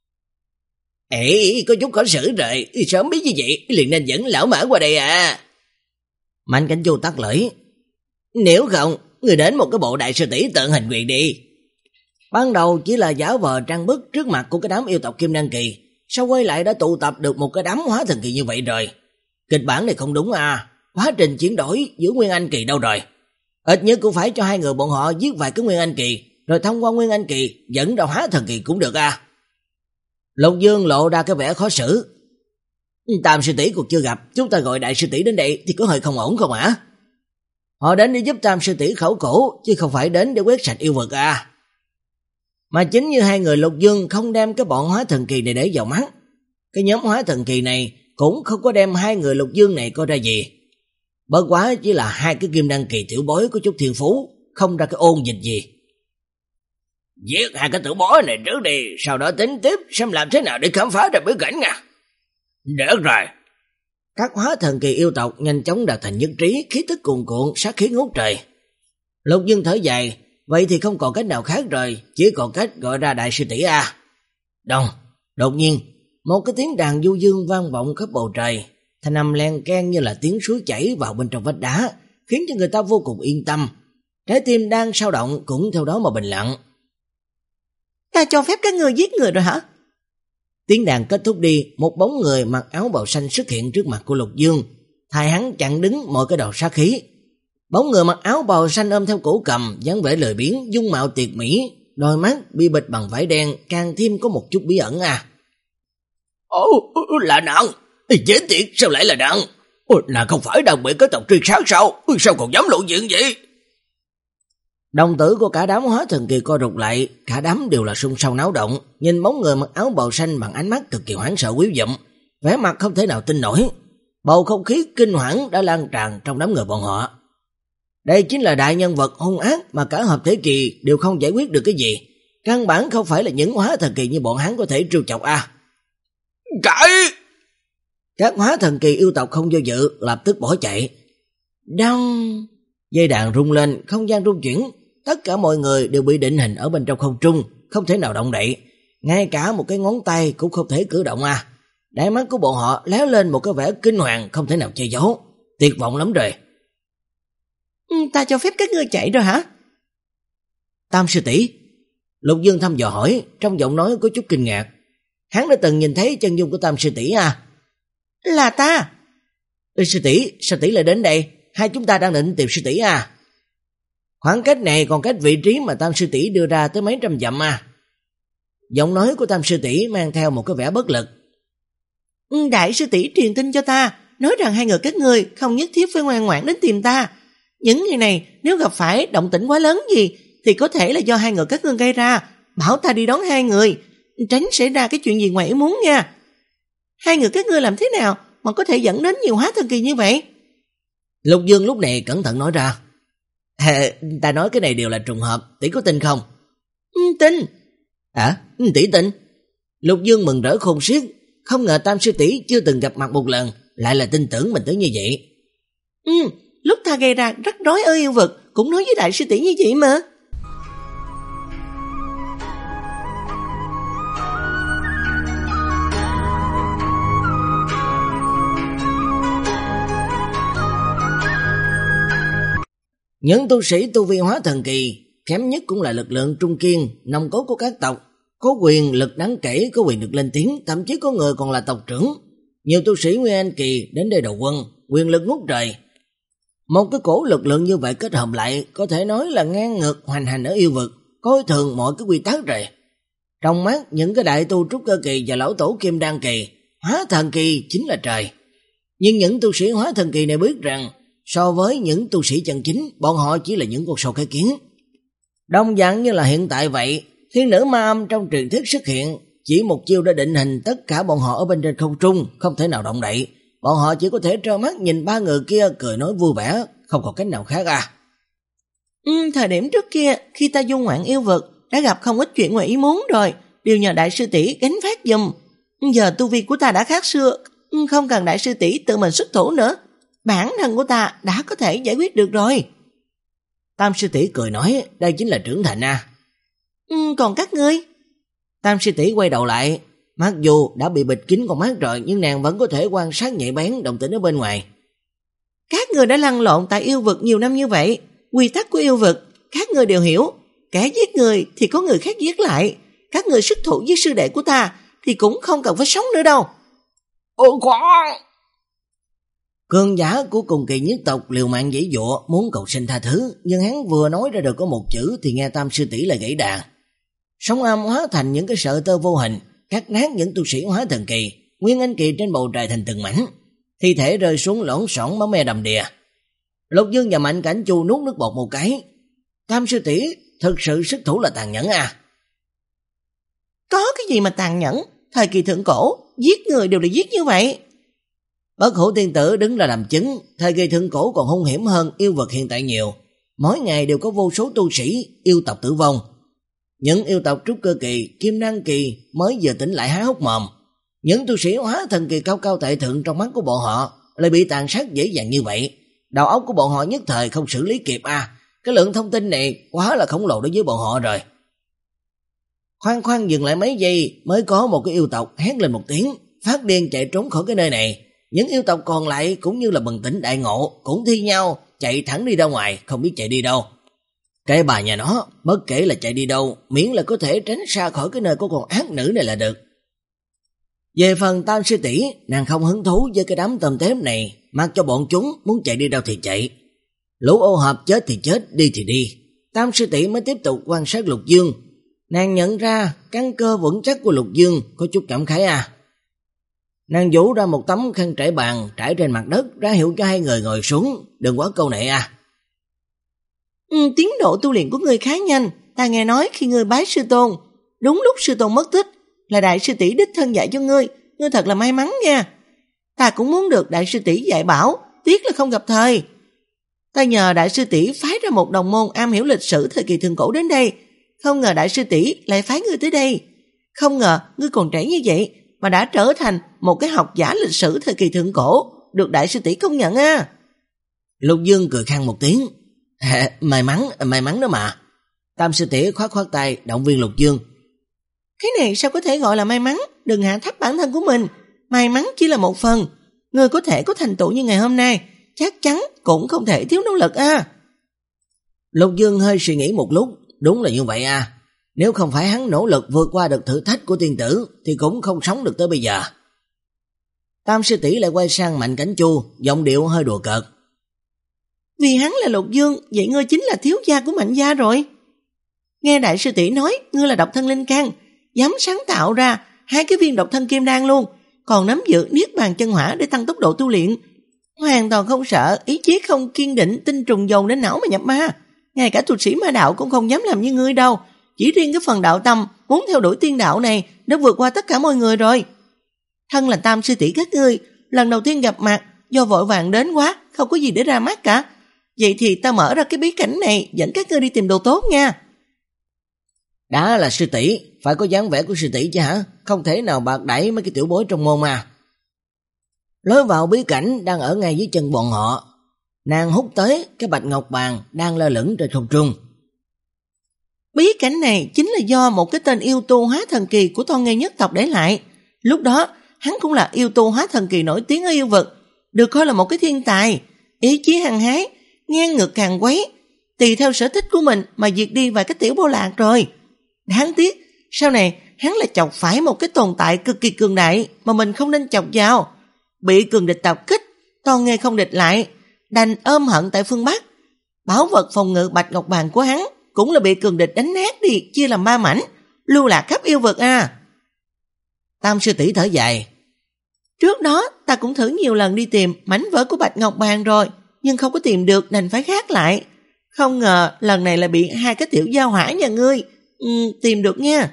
Ê, có chút khó xử rồi, sớm biết như vậy liền nên dẫn lão mã qua đây à. Mạnh Cảnh Chu tắt lưỡi. Nếu không, người đến một cái bộ đại sư tỷ tượng hình quyền đi. Ban đầu chỉ là giả vờ trang bức trước mặt của cái đám yêu tộc kim đan kỳ, sao quay lại đã tụ tập được một cái đám hóa thần kỳ như vậy rồi? Kịch bản này không đúng à, quá trình chuyển đổi giữa Nguyên Anh kỳ đâu rồi? Ít nhất cũng phải cho hai người bọn họ giết vài cái Nguyên Anh kỳ, rồi thông qua Nguyên Anh kỳ dẫn ra hóa thần kỳ cũng được à. Lục Dương lộ ra cái vẻ khó xử. Tam sư tỷ cũng chưa gặp, chúng ta gọi đại sư tỷ đến đây thì có hơi không ổn không hả? Họ đến để giúp Tam sư tỷ khẩu cổ, chứ không phải đến để quét sạch yêu vật à. Mà chính như hai người Lục Dương không đem cái bọn hóa thần kỳ này để vào mắt, cái nhóm hóa thần kỳ này cũng không có đem hai người Lục Dương này coi ra gì. Bất quá chỉ là hai cái kim đan kỳ tiểu bối có chút thiên phú, không ra cái ôn dịch gì. Giết hai cái tiểu bối này trước đi, sau đó tính tiếp xem làm thế nào để khám phá ra bí cảnh nha. Được rồi. Các hóa thần kỳ yêu tộc nhanh chóng đạt thành nhất trí, khí tức cuồn cuộn, sát khí ngút trời. Lục Dương thở dài, vậy thì không còn cách nào khác rồi, chỉ còn cách gọi ra đại sư tỷ à. Đông, đột nhiên, một cái tiếng đàn du dương vang vọng khắp bầu trời, thanh âm len keng như là tiếng suối chảy vào bên trong vách đá, khiến cho người ta vô cùng yên tâm. Trái tim đang sao động cũng theo đó mà bình lặng. Ta cho phép các ngươi giết người rồi hả? Tiếng đàn kết thúc đi, một bóng người mặc áo bào xanh xuất hiện trước mặt của Lục Dương, thay hắn chặn đứng mọi cái đầu sát khí. Bóng người mặc áo bào xanh ôm theo cổ cầm, dáng vẻ lười biếng, dung mạo tuyệt mỹ, đôi mắt bị bịt bằng vải đen, càng thêm có một chút bí ẩn à. Ồ, là nàng, dễ tiệt, sao lại là nàng? Ồ, nàng không phải đang bị cái tộc truy sát sao? Sao còn dám lộ diện vậy? Đồng tử của cả đám hóa thần kỳ co rụt lại, cả đám đều là xung sâu náo động, nhìn bóng người mặc áo bào xanh bằng ánh mắt cực kỳ hoảng sợ quý dụm, vẻ mặt không thể nào tin nổi. Bầu không khí kinh hoảng đã lan tràn trong đám người bọn họ. Đây chính là đại nhân vật hung ác mà cả hợp thể kỳ đều không giải quyết được cái gì. Căn bản không phải là những hóa thần kỳ như bọn hắn có thể trêu chọc à. Chạy! Các hóa thần kỳ yêu tộc không do dự, lập tức bỏ chạy. Đăng! Dây đàn rung lên, không gian rung chuyển, tất cả mọi người đều bị định hình ở bên trong không trung, không thể nào động đậy. Ngay cả một cái ngón tay cũng không thể cử động à. Đáy mắt của bọn họ lóe lên một cái vẻ kinh hoàng không thể nào che giấu. Tuyệt vọng lắm rồi. Ta cho phép các ngươi chạy rồi hả? Tam sư tỷ, Lục Dương thăm dò hỏi, trong giọng nói có chút kinh ngạc. Hắn đã từng nhìn thấy chân dung của Tam sư tỷ à? Là ta. Ê, sư tỷ, sao tỷ lại đến đây? Hai chúng ta đang định tìm sư tỷ à? Khoảng cách này còn cách vị trí mà Tam sư tỷ đưa ra tới mấy trăm dặm à? Giọng nói của Tam sư tỷ mang theo một cái vẻ bất lực. Đại sư tỷ truyền tin cho ta, nói rằng hai người các ngươi không nhất thiết phải ngoan ngoãn đến tìm ta. Những ngày này nếu gặp phải động tĩnh quá lớn gì thì có thể là do hai người các ngươi gây ra, bảo ta đi đón hai người, tránh xảy ra cái chuyện gì ngoài ý muốn nha. Hai người các ngươi làm thế nào mà có thể dẫn đến nhiều hóa thần kỳ như vậy? Lục Dương lúc này cẩn thận nói ra. À, ta nói cái này đều là trùng hợp, tỷ có tin không? Ừ, tin. À, tỷ tin. Lục Dương mừng rỡ khôn xiết, không ngờ Tam sư tỷ chưa từng gặp mặt một lần lại là tin tưởng mình tới như vậy. Ừ, lúc ta gây ra rắc rối ở yêu vực cũng nói với đại sư tỷ như vậy mà. Những tu sĩ tu vi hóa thần kỳ kém nhất cũng là lực lượng trung kiên, nòng cốt của các tộc, có quyền lực đáng kể, có quyền được lên tiếng, thậm chí có người còn là tộc trưởng. Nhiều tu sĩ Nguyên Anh kỳ đến đây đầu quân, quyền lực ngút trời. Một cái cổ lực lượng như vậy kết hợp lại có thể nói là ngang ngược hoành hành ở yêu vực, coi thường mọi cái quy tắc rồi. Trong mắt những cái đại tu trúc cơ kỳ và lão tổ kim đan kỳ, hóa thần kỳ chính là trời. Nhưng những tu sĩ hóa thần kỳ này biết rằng so với những tu sĩ chân chính, bọn họ chỉ là những con sâu cái kiến. Đồng dạng như là hiện tại vậy, thiên nữ ma âm trong truyền thuyết xuất hiện, chỉ một chiêu đã định hình tất cả bọn họ ở bên trên không trung, không thể nào động đậy. Bọn họ chỉ có thể trơ mắt nhìn ba người kia cười nói vui vẻ, không còn cách nào khác à. Ừ, thời điểm trước kia, khi ta du ngoạn yêu vực, đã gặp không ít chuyện ngoài ý muốn rồi, đều nhờ đại sư tỷ gánh phát giùm. Giờ tu vi của ta đã khác xưa, không cần đại sư tỷ tự mình xuất thủ nữa. Bản thân của ta đã có thể giải quyết được rồi. Tam sư tỷ cười nói, đây chính là trưởng thành à. Ừ, còn các ngươi? Tam sư tỷ quay đầu lại, mặc dù đã bị bịt kín con mắt rồi nhưng nàng vẫn có thể quan sát nhạy bén động tĩnh ở bên ngoài. Các người đã lăn lộn tại yêu vực nhiều năm như vậy, quy tắc của yêu vực các người đều hiểu. Kẻ giết người thì có người khác giết lại. Các người xuất thủ với sư đệ của ta thì cũng không cần phải sống nữa đâu. Ồ khoan! Cường giả của cùng kỳ nhất tộc liều mạng giãy giụa muốn cầu xin tha thứ, nhưng hắn vừa nói ra được có một chữ thì nghe Tam sư tỷ lại gãy đàn. Sóng âm hóa thành những cái sợi tơ vô hình, cắt nát những tu sĩ hóa thần kỳ, Nguyên Anh kỳ trên bầu trời thành từng mảnh, thi thể rơi xuống lỏng xỏng máu me đầm đìa. Lục Dương và Mạnh Cảnh Chu nuốt nước bọt một cái. Tam sư tỷ thực sự xuất thủ là tàn nhẫn à? Có cái gì mà tàn nhẫn? Thời kỳ thượng cổ, giết người đều là giết như vậy. Bất Hủ tiên tử đứng ra làm chứng, thời kỳ thượng cổ còn hung hiểm hơn yêu vật hiện tại nhiều. Mỗi ngày đều có vô số tu sĩ, yêu tộc tử vong. Những yêu tộc trúc cơ kỳ, kim đan kỳ mới vừa tỉnh lại há hốc mồm. Những tu sĩ hóa thần kỳ cao cao tại thượng trong mắt của bọn họ lại bị tàn sát dễ dàng như vậy. Đầu óc của bọn họ nhất thời không xử lý kịp à, Cái lượng thông tin này quá là khổng lồ đối với bọn họ rồi. Khoan khoan dừng lại mấy giây mới có một cái yêu tộc hét lên một tiếng, phát điên chạy trốn khỏi cái nơi này. Những yêu tộc còn lại cũng như là bừng tỉnh đại ngộ, cũng thi nhau chạy thẳng đi ra ngoài, không biết chạy đi đâu. Cái bà nhà nó, bất kể là chạy đi đâu, miễn là có thể tránh xa khỏi cái nơi của con ác nữ này là được. Về phần Tam sư tỷ, nàng không hứng thú với cái đám tôm tép này, mặc cho bọn chúng muốn chạy đi đâu thì chạy. Lũ ô hợp chết thì chết, đi thì đi. Tam sư tỷ mới tiếp tục quan sát Lục Dương. Nàng nhận ra căn cơ vững chắc của Lục Dương, có chút cảm khái à. Nàng vũ ra một tấm khăn trải bàn trải trên mặt đất, ra hiệu cho hai người ngồi xuống, đừng quá câu nệ à. Ừ, tiến độ tu luyện của ngươi khá nhanh, ta nghe nói khi ngươi bái sư tôn, đúng lúc sư tôn mất tích, là đại sư tỷ đích thân dạy cho ngươi, ngươi thật là may mắn nha. Ta cũng muốn được đại sư tỷ dạy bảo, tiếc là không gặp thời. Ta nhờ đại sư tỷ phái ra một đồng môn am hiểu lịch sử thời kỳ thượng cổ đến đây, không ngờ đại sư tỷ lại phái ngươi tới đây. Không ngờ ngươi còn trẻ như vậy mà đã trở thành một cái học giả lịch sử thời kỳ thượng cổ, được đại sư tỷ công nhận à. Lục Dương cười khăn một tiếng. À, may mắn, may mắn đó mà. Tam sư tỷ khoát khoát tay động viên Lục Dương. Cái này sao có thể gọi là may mắn, đừng hạ thấp bản thân của mình. May mắn chỉ là một phần, ngươi có thể có thành tựu như ngày hôm nay, chắc chắn cũng không thể thiếu nỗ lực à. Lục Dương hơi suy nghĩ một lúc, đúng là như vậy à. Nếu không phải hắn nỗ lực vượt qua được thử thách của tiên tử thì cũng không sống được tới bây giờ. Tam sư tỷ lại quay sang Mạnh Cảnh Chu, giọng điệu hơi đùa cợt. Vì hắn là Lục Dương, vậy ngươi chính là thiếu gia của Mạnh gia rồi. Nghe đại sư tỷ nói ngươi là độc thân linh căn, dám sáng tạo ra hai cái viên độc thân kim đan luôn, còn nắm giữ niết bàn chân hỏa để tăng tốc độ tu luyện. Hoàn toàn không sợ, ý chí không kiên định, tinh trùng dồn đến não mà nhập ma. Ngay cả tu sĩ ma đạo cũng không dám làm như ngươi đâu. Chỉ riêng cái phần đạo tâm muốn theo đuổi tiên đạo này đã vượt qua tất cả mọi người rồi. Thân là tam sư tỷ các ngươi, lần đầu tiên gặp mặt, do vội vàng đến quá, không có gì để ra mắt cả. Vậy thì ta mở ra cái bí cảnh này, dẫn các ngươi đi tìm đồ tốt nha. Đã là sư tỷ, phải có dáng vẻ của sư tỷ chứ hả? Không thể nào bạc đẩy mấy cái tiểu bối trong môn mà. Lối vào bí cảnh đang ở ngay dưới chân bọn họ. Nàng hút tới cái bạch ngọc bàn đang lơ lửng trên không trung. Bí cảnh này chính là do một cái tên yêu tu hóa thần kỳ của Toan Nghê nhất tộc để lại. Lúc đó hắn cũng là yêu tu hóa thần kỳ nổi tiếng ở yêu vực, được coi là một cái thiên tài, ý chí hăng hái, ngang ngược càng quấy, tùy theo sở thích của mình mà diệt đi vài cái tiểu bộ lạc rồi. Đáng tiếc sau này hắn lại chọc phải một cái tồn tại cực kỳ cường đại mà mình không nên chọc vào, bị cường địch tập kích, Toan Nghê không địch lại, đành ôm hận tại phương Bắc. Bảo vật phòng ngự bạch ngọc bàn của hắn cũng là bị cường địch đánh nát đi, chia làm ba mảnh, lưu lạc khắp yêu vực à. Tam sư tỷ thở dài. Trước đó ta cũng thử nhiều lần đi tìm mảnh vỡ của bạch ngọc bàn rồi, nhưng không có tìm được đành phải gác lại. Không ngờ lần này là bị hai cái tiểu giao hỏa nhà ngươi ừ, tìm được nha.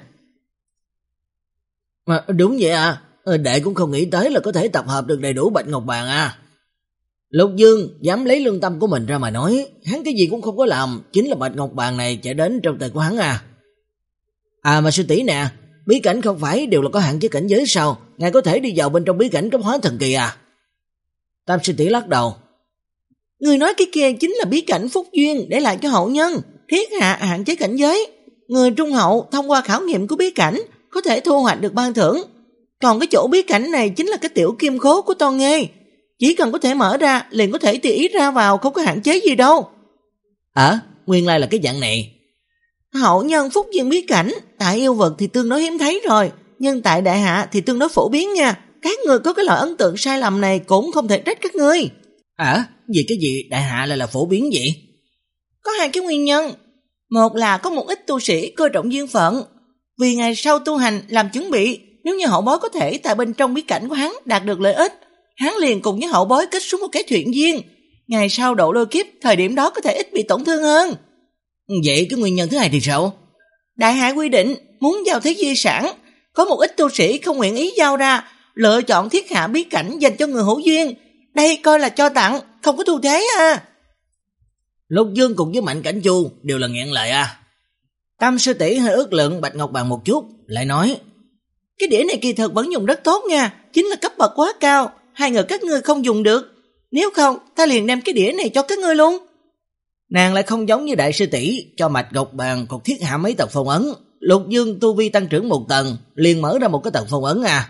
À, đúng vậy à, đệ cũng không nghĩ tới là có thể tập hợp được đầy đủ bạch ngọc bàn à. Lục Dương dám lấy lương tâm của mình ra mà nói, hắn cái gì cũng không có làm, chính là bạch ngọc bàn này chạy đến trong tay của hắn à. À mà sư tỷ nè, bí cảnh không phải đều là có hạn chế cảnh giới sao? Ngài có thể đi vào bên trong bí cảnh cấp hóa thần kỳ à? Tam sư tỷ lắc đầu. Người nói cái kia chính là bí cảnh phúc duyên để lại cho hậu nhân, thiết hạ hạn chế cảnh giới. Người trung hậu thông qua khảo nghiệm của bí cảnh có thể thu hoạch được ban thưởng. Còn cái chỗ bí cảnh này chính là cái tiểu kim khố của Toan Nghê, chỉ cần có thể mở ra liền có thể tùy ý ra vào, không có hạn chế gì đâu. À, nguyên lai là cái dạng này. Hậu nhân phúc duyên bí cảnh tại yêu vực thì tương đối hiếm thấy rồi, nhưng tại đại hạ thì tương đối phổ biến nha. Các người có cái loại ấn tượng sai lầm này cũng không thể trách các ngươi. À, vì cái gì đại hạ lại là phổ biến vậy? Có hai cái nguyên nhân. Một là có một ít tu sĩ coi trọng duyên phận, vì ngày sau tu hành làm chuẩn bị, nếu như hậu bối có thể tại bên trong bí cảnh của hắn đạt được lợi ích, hắn liền cùng với hậu bối kết xuống một cái thuyện duyên, ngày sau độ lôi kiếp, thời điểm đó có thể ít bị tổn thương hơn. Vậy cái nguyên nhân thứ hai thì sao? Đại hạ quy định muốn giao thế di sản, có một ít tu sĩ không nguyện ý giao ra, lựa chọn thiết hạ bí cảnh dành cho người hữu duyên, đây coi là cho tặng, không có thu thế à. Lục Dương cùng với Mạnh Cảnh Chu đều là nghẹn lại à. Tam sư tỷ hơi ước lượng bạch ngọc bàn một chút, lại nói: cái đĩa này kỳ thực vẫn dùng rất tốt nha, chính là cấp bậc quá cao, hai người các ngươi không dùng được, nếu không ta liền đem cái đĩa này cho các ngươi luôn. Nàng lại không giống như đại sư tỷ cho Bạch Ngọc Bàn còn thiết hạ mấy tầng phong ấn. Lục Dương tu vi tăng trưởng một tầng, liền mở ra một cái tầng phong ấn à.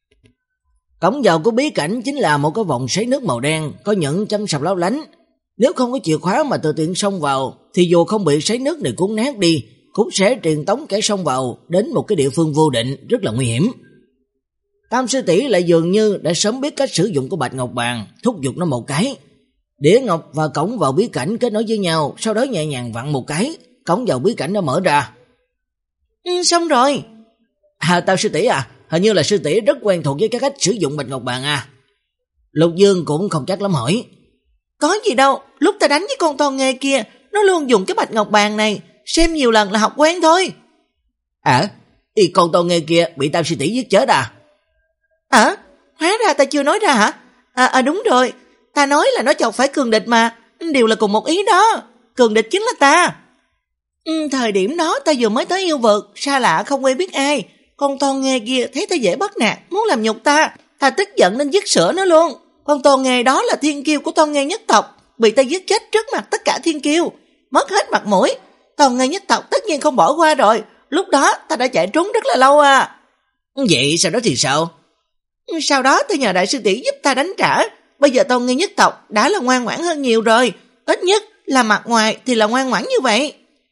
Cổng vào của bí cảnh chính là một cái vòng xoáy nước màu đen, có những chấm sọc lấp lánh. Nếu không có chìa khóa mà tự tiện xông vào, thì dù không bị xoáy nước này cuốn nát đi, cũng sẽ truyền tống kẻ xông vào đến một cái địa phương vô định, rất là nguy hiểm. Tam sư tỷ lại dường như đã sớm biết cách sử dụng của Bạch Ngọc Bàn, thúc giục nó một cái. Đĩa ngọc và cổng vào bí cảnh kết nối với nhau, sau đó nhẹ nhàng vặn một cái, cổng vào bí cảnh nó mở ra. Ừ, xong rồi. À, Tam sư tỷ à, hình như là sư tỷ rất quen thuộc với cái cách sử dụng Bạch Ngọc Bàn à. Lục Dương cũng không chắc lắm hỏi. Có gì đâu, lúc ta đánh với con to nghê kia, nó luôn dùng cái Bạch Ngọc Bàn này, xem nhiều lần là học quen thôi. À, y con to nghê kia bị Tam sư tỷ giết chết à? À, hóa ra ta chưa nói ra hả? À, à đúng rồi, ta nói là nó chọc phải cường địch mà, đều là cùng một ý đó, cường địch chính là ta. Ừ, thời điểm đó ta vừa mới tới yêu vực, xa lạ không quen biết ai, con to nghê kia thấy ta dễ bắt nạt, muốn làm nhục ta, ta tức giận nên giết sữa nó luôn. Con to nghê đó là thiên kiêu của to nghê nhất tộc, bị ta giết chết trước mặt tất cả thiên kiêu, mất hết mặt mũi. To nghê nhất tộc tất nhiên không bỏ qua rồi, lúc đó ta đã chạy trốn rất là lâu à. Vậy sau đó thì sao? Sau đó ta nhờ đại sư tỷ giúp ta đánh trả, bây giờ to nghê nhất tộc đã là ngoan ngoãn hơn nhiều rồi, ít nhất là mặt ngoài thì là ngoan ngoãn như vậy.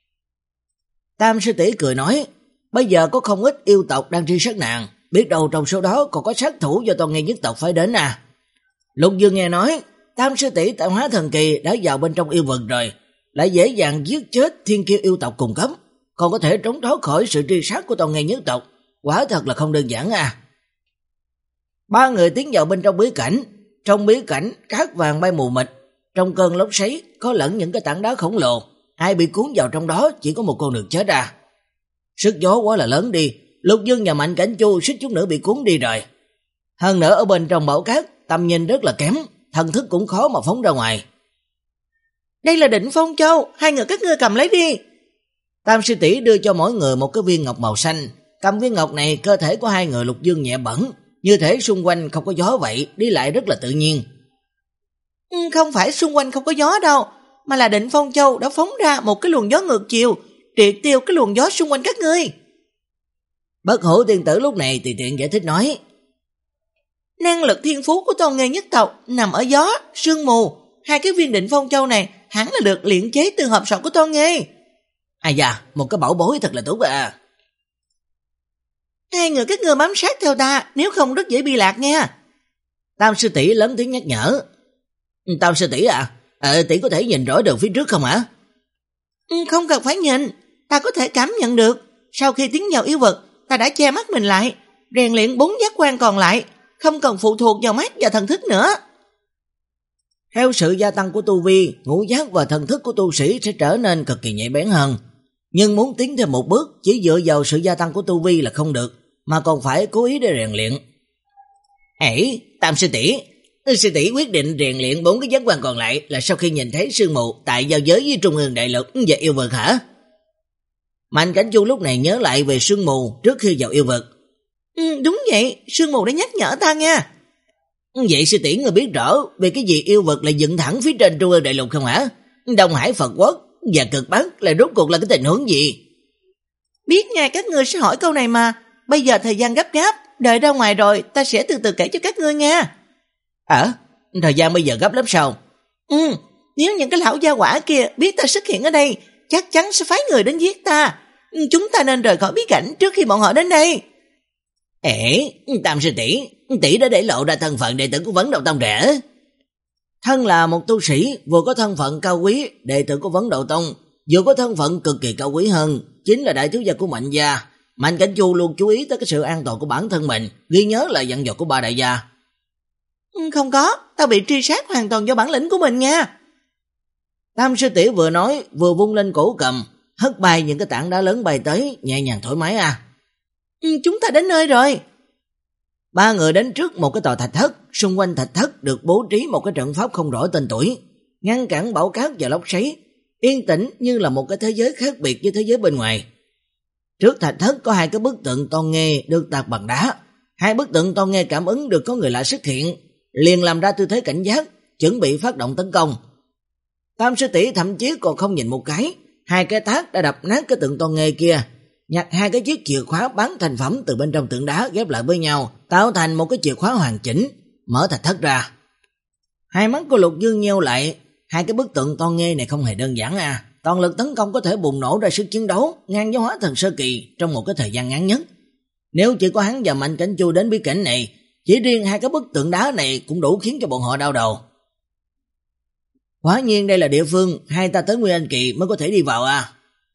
Tam sư tỷ cười nói, bây giờ có không ít yêu tộc đang truy sát nàng, biết đâu trong số đó còn có sát thủ do toàn nghe nhất tộc phải đến à. Lục Dương nghe nói, Tam sư tỷ tạo hóa thần kỳ đã vào bên trong yêu vực rồi, lại dễ dàng giết chết thiên kiêu yêu tộc cùng cấp, còn có thể trốn thoát khỏi sự truy sát của toàn nghe nhất tộc, quả thật là không đơn giản à. Ba người tiến vào bên trong bí cảnh, trong bí cảnh cát vàng bay mù mịt, trong cơn lốc xoáy có lẫn những cái tảng đá khổng lồ, ai bị cuốn vào trong đó chỉ có một con đường chết à. Sức gió quá là lớn đi, Lục Dương và Mạnh Cảnh Chu suýt chút nữa bị cuốn đi rồi. Hơn nữa ở bên trong bão cát, tầm nhìn rất là kém, thần thức cũng khó mà phóng ra ngoài. Đây là Định Phong Châu, hai người các ngươi cầm lấy đi. Tam sư tỷ đưa cho mỗi người một cái viên ngọc màu xanh, cầm viên ngọc này cơ thể của hai người Lục Dương nhẹ bẩn, như thể xung quanh không có gió vậy, đi lại rất là tự nhiên. Ừ, không phải xung quanh không có gió đâu, mà là Định Phong Châu đã phóng ra một cái luồng gió ngược chiều, triệt tiêu cái luồng gió xung quanh các ngươi. Bất Hủ tiên tử lúc này tùy tiện giải thích nói, năng lực thiên phú của to nghê nhất tộc nằm ở gió, sương mù, hai cái viên Định Phong Châu này hẳn là được luyện chế từ hộp sọ của to nghê. À da, một cái bảo bối thật là tốt à. Hai người các ngươi bám sát theo ta, nếu không rất dễ bị lạc nha. Tam sư tỷ lớn tiếng nhắc nhở. Tam sư tỷ à, à tỷ có thể nhìn rõ đường phía trước không hả? Ừ, không cần phải nhìn, ta có thể cảm nhận được. Sau khi tiến vào yêu vực, ta đã che mắt mình lại, rèn luyện bốn giác quan còn lại, không cần phụ thuộc vào mắt và thần thức nữa. Theo sự gia tăng của tu vi, ngũ giác và thần thức của tu sĩ sẽ trở nên cực kỳ nhạy bén hơn. Nhưng muốn tiến thêm một bước, chỉ dựa vào sự gia tăng của tu vi là không được, mà còn phải cố ý để rèn luyện. Hãy, Tam sư tỷ, sư tỷ quyết định rèn luyện bốn cái giác quan còn lại là sau khi nhìn thấy sương mù tại giao giới với Trung ương đại lục và yêu vực hả? Mạnh Cảnh Chu lúc này nhớ lại về sương mù trước khi vào yêu vực. Ừ, đúng vậy, sương mù đã nhắc nhở ta nha. Vậy sư tỷ người biết rõ về cái gì yêu vực là dựng thẳng phía trên Trung ương đại lục không hả? Đông Hải Phật Quốc và Cực Bắc là rốt cuộc là cái tình huống gì? Biết ngay các ngươi sẽ hỏi câu này mà, bây giờ thời gian gấp gáp, đợi ra ngoài rồi ta sẽ từ từ kể cho các ngươi nha. À, thời gian bây giờ gấp lắm sao? Ừ, nếu những cái lão gia quả kia biết ta xuất hiện ở đây, chắc chắn sẽ phái người đến giết ta. Chúng ta nên rời khỏi bí cảnh trước khi bọn họ đến đây. Ê, Tam sư tỷ, tỷ đã để lộ ra thân phận đệ tử của Vấn Đậu Tông rẻ. Thân là một tu sĩ, vừa có thân phận cao quý, đệ tử của Vấn Đậu Tông, vừa có thân phận cực kỳ cao quý hơn, chính là đại thiếu gia của Mạnh gia. Mạnh Cảnh Chu luôn chú ý tới cái sự an toàn của bản thân mình, ghi nhớ lời dặn dò của ba đại gia. Không có, tao bị truy sát hoàn toàn do bản lĩnh của mình nha. Tam sư tỷ vừa nói, vừa vung lên cổ cầm, hất bay những cái tảng đá lớn bay tới, nhẹ nhàng thoải mái à. Ừ, chúng ta đến nơi rồi. Ba người đến trước một cái tòa thạch thất, xung quanh thạch thất được bố trí một cái trận pháp không rõ tên tuổi, ngăn cản bão cát và lốc xoáy, yên tĩnh như là một cái thế giới khác biệt với thế giới bên ngoài. Trước thạch thất có hai cái bức tượng to nghê được tạc bằng đá, hai bức tượng to nghê cảm ứng được có người lạ xuất hiện, liền làm ra tư thế cảnh giác, chuẩn bị phát động tấn công. Tam sư tỷ thậm chí còn không nhìn một cái, hai cái tát đã đập nát cái tượng to nghê kia, nhặt hai cái chiếc chìa khóa bán thành phẩm từ bên trong tượng đá ghép lại với nhau, tạo thành một cái chìa khóa hoàn chỉnh, mở thạch thất ra. Hai mắt của Lục Dương nheo lại, hai cái bức tượng to nghê này không hề đơn giản à, toàn lực tấn công có thể bùng nổ ra sức chiến đấu ngang với hóa thần sơ kỳ trong một cái thời gian ngắn nhất. Nếu chỉ có hắn và Mạnh Cảnh Chu đến bí cảnh này, chỉ riêng hai cái bức tượng đá này cũng đủ khiến cho bọn họ đau đầu. Quả nhiên đây là địa phương hai ta tới Nguyên Anh Kỳ mới có thể đi vào à.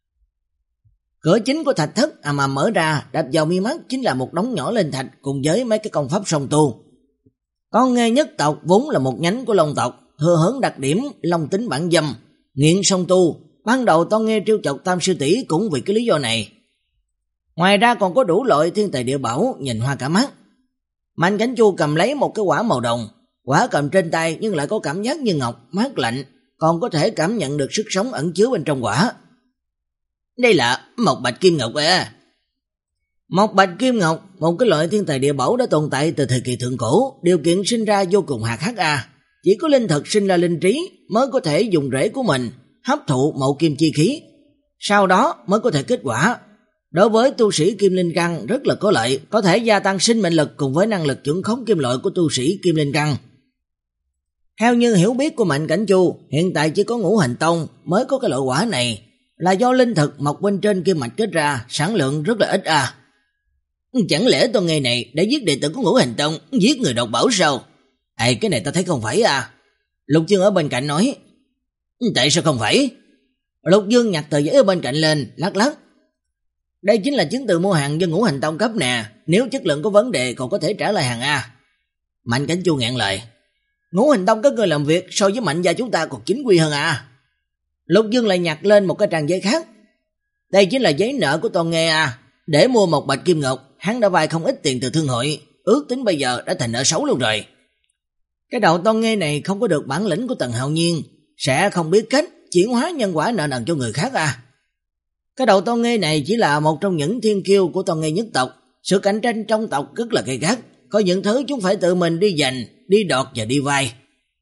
Cửa chính của thạch thất à mà mở ra, đập vào mi mắt chính là một đống nhỏ lên thạch cùng với mấy cái công pháp song tu. Con nghê nhất tộc vốn là một nhánh của Long tộc, thừa hưởng đặc điểm long tính bản dâm, nghiện song tu. Ban đầu Ton Nghê trêu chọc Tam sư tỷ cũng vì cái lý do này. Ngoài ra còn có đủ loại thiên tài địa bảo nhìn hoa cả mắt. Mạnh Cảnh Chu cầm lấy một cái quả màu đồng, quả cầm trên tay nhưng lại có cảm giác như ngọc, mát lạnh, còn có thể cảm nhận được sức sống ẩn chứa bên trong quả. Đây là Mộc Bạch Kim Ngọc à. Mộc Bạch Kim Ngọc, một cái loại thiên tài địa bảo đã tồn tại từ thời kỳ thượng cổ, điều kiện sinh ra vô cùng hà khắc à. Chỉ có linh thực sinh ra linh trí mới có thể dùng rễ của mình hấp thụ mậu kim chi khí, sau đó mới có thể kết quả. Đối với tu sĩ kim linh căn rất là có lợi, có thể gia tăng sinh mệnh lực cùng với năng lực chuẩn khống kim loại của tu sĩ kim linh căn. Theo như hiểu biết của Mạnh Cảnh Chu, hiện tại chỉ có Ngũ Hành Tông mới có cái loại quả này, là do linh thực mọc bên trên kim mạch kết ra, sản lượng rất là ít à. Chẳng lẽ Ton Nghê này để giết đệ tử của Ngũ Hành Tông, giết người độc bảo sao? Ê, cái này ta thấy không phải à. Lục Dương ở bên cạnh nói. Tại sao không phải? Lục Dương nhặt tờ giấy ở bên cạnh lên, lắc lắc. Đây chính là chứng từ mua hàng do Ngũ Hành Tông cấp nè, nếu chất lượng có vấn đề còn có thể trả lại hàng A. Mạnh Cảnh Chu ngẹn lời. Ngũ Hành Tông các người làm việc so với Mạnh gia chúng ta còn chính quy hơn à. Lục Dương lại nhặt lên một cái trang giấy khác. Đây chính là giấy nợ của Ton Nghê à. Để mua một bạch kim ngọc, hắn đã vay không ít tiền từ thương hội, ước tính bây giờ đã thành nợ xấu luôn rồi. Cái đầu Ton Nghê này không có được bản lĩnh của Tần Hạo Nhiên, sẽ không biết cách chuyển hóa nhân quả nợ nần cho người khác à. Cái đầu Ton Nghê này chỉ là một trong những thiên kiêu của Ton Nghê nhất tộc, sự cạnh tranh trong tộc rất là gay gắt, có những thứ chúng phải tự mình đi giành, đi đọt và đi vay.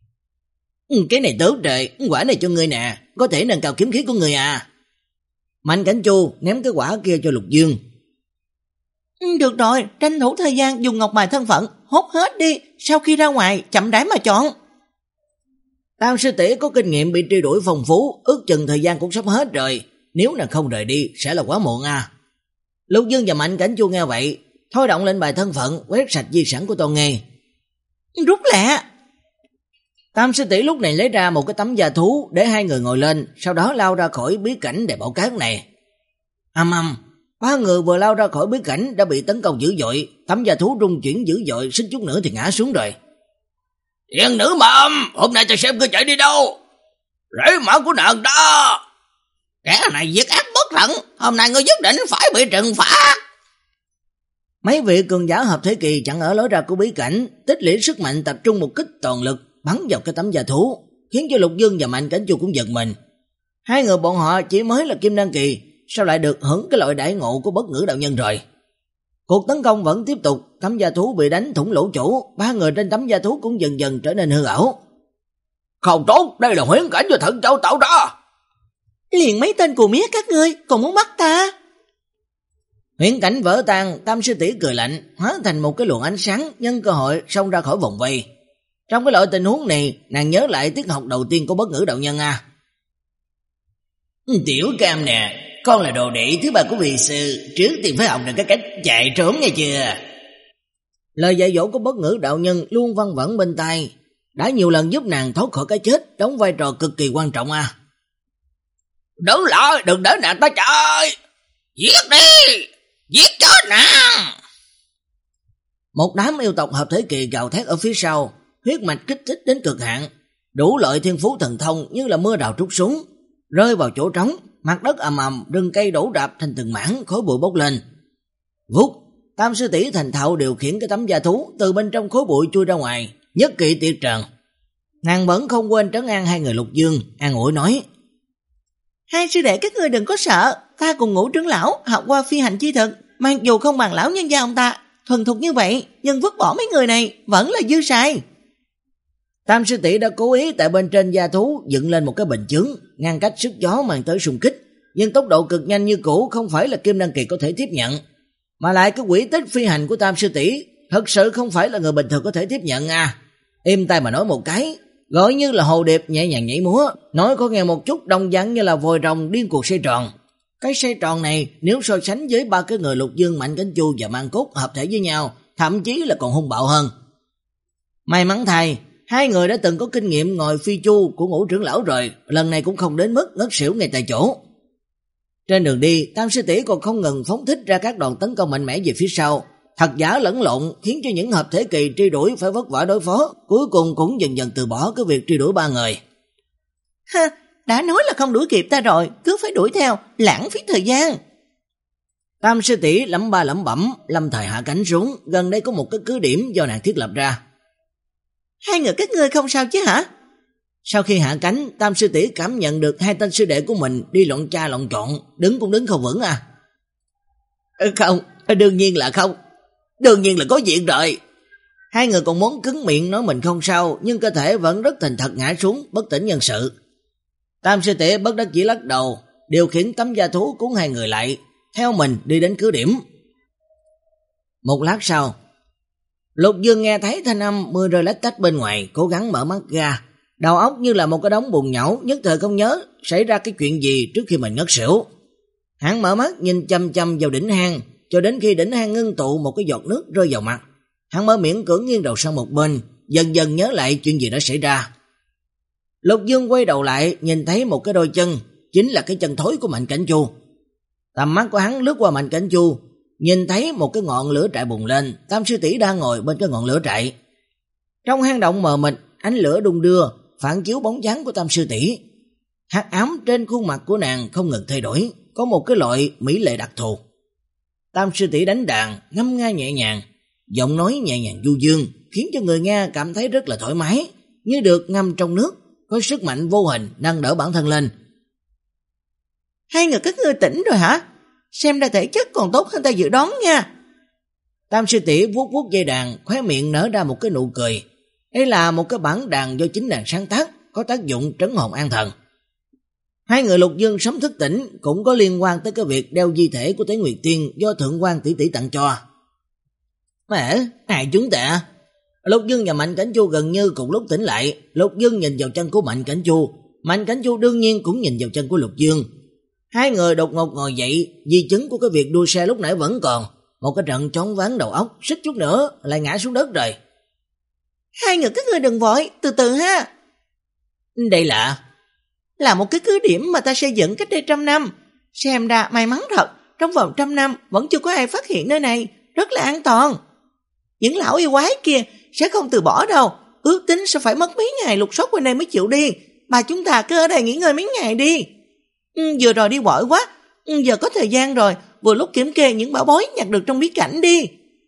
Cái này tốt trời, quả này cho ngươi nè, có thể nâng cao kiếm khí của ngươi à. Mạnh Cảnh Chu ném cái quả kia cho Lục Dương. Được rồi, tranh thủ thời gian dùng ngọc bài thân phận, hốt hết đi, sau khi ra ngoài chậm rãi mà chọn. Tam sư tỷ có kinh nghiệm bị truy đuổi phong phú, ước chừng thời gian cũng sắp hết rồi, nếu nàng không rời đi sẽ là quá muộn à. Lục Dương và Mạnh Cảnh Chu nghe vậy, thôi động lên bài thân phận, quét sạch di sản của Ton Nghê. Rút lẹ. Tam sư tỷ lúc này lấy ra một cái tấm da thú để hai người ngồi lên, sau đó lao ra khỏi bí cảnh để bảo cát này. Âm âm, ba người vừa lao ra khỏi bí cảnh đã bị tấn công dữ dội, tấm da thú rung chuyển dữ dội, xích chút nữa thì ngã xuống rồi. Yên nữ mà âm, hôm nay ta xem ngươi chạy đi đâu. Rễ mã của nàng đó. Kẻ này giết ác bất tận, hôm nay ngươi nhất định phải bị trừng phạt. Mấy vị cường giả hợp thế kỳ chặn ở lối ra của bí cảnh, tích lũy sức mạnh tập trung một kích toàn lực bắn vào cái tấm da thú, khiến cho Lục Dương và Mạnh Cảnh Chu cũng giật mình. Hai người bọn họ chỉ mới là kim đan kỳ, sao lại được hưởng cái loại đại ngộ của bất ngữ đạo nhân rồi. Cuộc tấn công vẫn tiếp tục, tấm da thú bị đánh thủng lỗ chỗ, ba người trên tấm da thú cũng dần dần trở nên hư ảo. Không tốt, đây là huyễn cảnh do Thần Châu tạo ra. Liền mấy tên cù mía các ngươi còn muốn bắt ta. Huyễn cảnh vỡ tan, Tam sư tỷ cười lạnh, hóa thành một cái luồng ánh sáng, nhân cơ hội xông ra khỏi vòng vây. Trong cái loại tình huống này, nàng nhớ lại tiết học đầu tiên của bất ngữ đạo nhân à. Tiểu Cam nè, con là đồ đệ thứ ba của vị sư, trước tiên phải học được cái cách chạy trốn nghe chưa. Lời dạy dỗ của bất ngữ đạo nhân luôn văng vẳng bên tai, đã nhiều lần giúp nàng thoát khỏi cái chết, đóng vai trò cực kỳ quan trọng à. Đứng lại, đừng để nàng ta chạy. Giết đi, giết chết nàng. Một đám yêu tộc hợp thế kỳ gào thét ở phía sau, huyết mạch kích thích đến cực hạn, đủ loại thiên phú thần thông như là mưa đào trút xuống, rơi vào chỗ trống, mặt đất ầm ầm, rừng cây đổ đạp thành từng mảng, khói bụi bốc lên. Vút, Tam sư tỷ thành thạo điều khiển cái tấm da thú từ bên trong khói bụi chui ra ngoài, nhất kỵ tuyệt trần. Nàng vẫn không quên trấn an hai người Lục Dương, an ủi nói: Hai sư đệ các ngươi đừng có sợ, ta cùng Ngũ trưởng lão học qua phi hành chi thực, mặc dù không bằng lão nhân gia ông ta thuần thục như vậy, nhưng vứt bỏ mấy người này vẫn là dư sai. Tam sư tỷ đã cố ý tại bên trên da thú dựng lên một cái bình chướng, ngăn cách sức gió mang tới xung kích, nhưng tốc độ cực nhanh như cũ không phải là Kim Đan Kỳ có thể tiếp nhận. Mà lại cái quỹ tích phi hành của Tam sư tỷ thật sự không phải là người bình thường có thể tiếp nhận à. Im tai mà nói một cái, gọi như là hồ điệp nhẹ nhàng nhảy múa, nói có nghe một chút đồng dạng như là vòi rồng điên cuồng xoay tròn. Cái xoay tròn này nếu so sánh với ba cái người Lục Dương, Mạnh Cảnh Chu và Mang Cốt hợp thể với nhau, thậm chí là còn hung bạo hơn. May mắn thay, hai người đã từng có kinh nghiệm ngồi phi chu của Ngũ trưởng lão rồi, lần này cũng không đến mức ngất xỉu ngay tại chỗ. Trên đường đi, Tam sư tỷ còn không ngừng phóng thích ra các đòn tấn công mạnh mẽ về phía sau, thật giả lẫn lộn khiến cho những hợp thể kỳ truy đuổi phải vất vả đối phó, cuối cùng cũng dần dần từ bỏ cái việc truy đuổi ba người. Ha, đã nói là không đuổi kịp ta rồi, cứ phải đuổi theo, lãng phí thời gian. Tam sư tỷ lẩm ba lẩm bẩm, lâm thời hạ cánh xuống, gần đây có một cái cứ điểm do nàng thiết lập ra. Hai người các ngươi không sao chứ hả? Sau khi hạ cánh, Tam sư tỷ cảm nhận được hai tên sư đệ của mình đi loạn cha loạn trọn, đứng cũng đứng không vững à. Không, đương nhiên là không. Đương nhiên là có chuyện rồi. Hai người còn muốn cứng miệng nói mình không sao, nhưng cơ thể vẫn rất thành thật ngã xuống, bất tỉnh nhân sự. Tam sư tỷ bất đắc chỉ lắc đầu, điều khiển tấm da thú cuốn hai người lại, theo mình đi đến cứ điểm. Một lát sau, Lục Dương nghe thấy thanh âm mưa rơi lách tách bên ngoài, cố gắng mở mắt ra, đầu óc như là một cái đống bùn nhão, nhất thời không nhớ xảy ra cái chuyện gì trước khi mình ngất xỉu. Hắn mở mắt nhìn chăm chăm vào đỉnh hang, cho đến khi đỉnh hang ngưng tụ một cái giọt nước rơi vào mặt. Hắn mới miễn cưỡng nghiêng đầu sang một bên, dần dần nhớ lại chuyện gì đã xảy ra. Lục Dương quay đầu lại, nhìn thấy một cái đôi chân, chính là cái chân thối của Mạnh Cảnh Chu. Tầm mắt của hắn lướt qua Mạnh Cảnh Chu, nhìn thấy một cái ngọn lửa trại bùng lên, Tam sư tỷ đang ngồi bên cái ngọn lửa trại. Trong hang động mờ mịt, ánh lửa đung đưa, phản chiếu bóng dáng của Tam sư tỷ. Hắc ám trên khuôn mặt của nàng không ngừng thay đổi, có một cái loại mỹ lệ đặc thù. Tam sư tỷ đánh đàn, ngâm nga nhẹ nhàng, giọng nói nhẹ nhàng du dương, khiến cho người nghe cảm thấy rất là thoải mái, như được ngâm trong nước, có sức mạnh vô hình nâng đỡ bản thân lên. Hai người các ngươi tỉnh rồi hả? Xem ra thể chất còn tốt hơn ta dự đoán nha. Tam sư tỷ vuốt vuốt dây đàn, khóe miệng nở ra một cái nụ cười. Đây là một cái bản đàn do chính nàng sáng tác, có tác dụng trấn hồn an thần. Hai người Lục Dương sớm thức tỉnh cũng có liên quan tới cái việc đeo di thể của Tế Nguyệt Tiên do Thượng quan tỷ tỷ tặng cho. Mẹ, ai chúng ta? Lục Dương và Mạnh Cảnh Chu gần như cùng lúc tỉnh lại. Lục Dương nhìn vào chân của Mạnh Cảnh Chu, Mạnh Cảnh Chu đương nhiên cũng nhìn vào chân của Lục Dương. Hai người đột ngột ngồi dậy, di chứng của cái việc đua xe lúc nãy vẫn còn. Một cái trận choáng váng đầu óc, xích chút nữa lại ngã xuống đất rồi. Hai người các ngươi đừng vội, từ từ ha. Đây là Là một cái cứ điểm mà ta xây dựng cách đây trăm năm. Xem ra may mắn thật, trong vòng trăm năm vẫn chưa có ai phát hiện nơi này, rất là an toàn. Những lão yêu quái kia sẽ không từ bỏ đâu, ước tính sẽ phải mất mấy ngày lục soát quanh đây mới chịu đi. Bà chúng ta cứ ở đây nghỉ ngơi mấy ngày đi. Ừ, vừa rồi đi bội quá, ừ, giờ có thời gian rồi, vừa lúc kiểm kê những bảo bối nhặt được trong bí cảnh đi.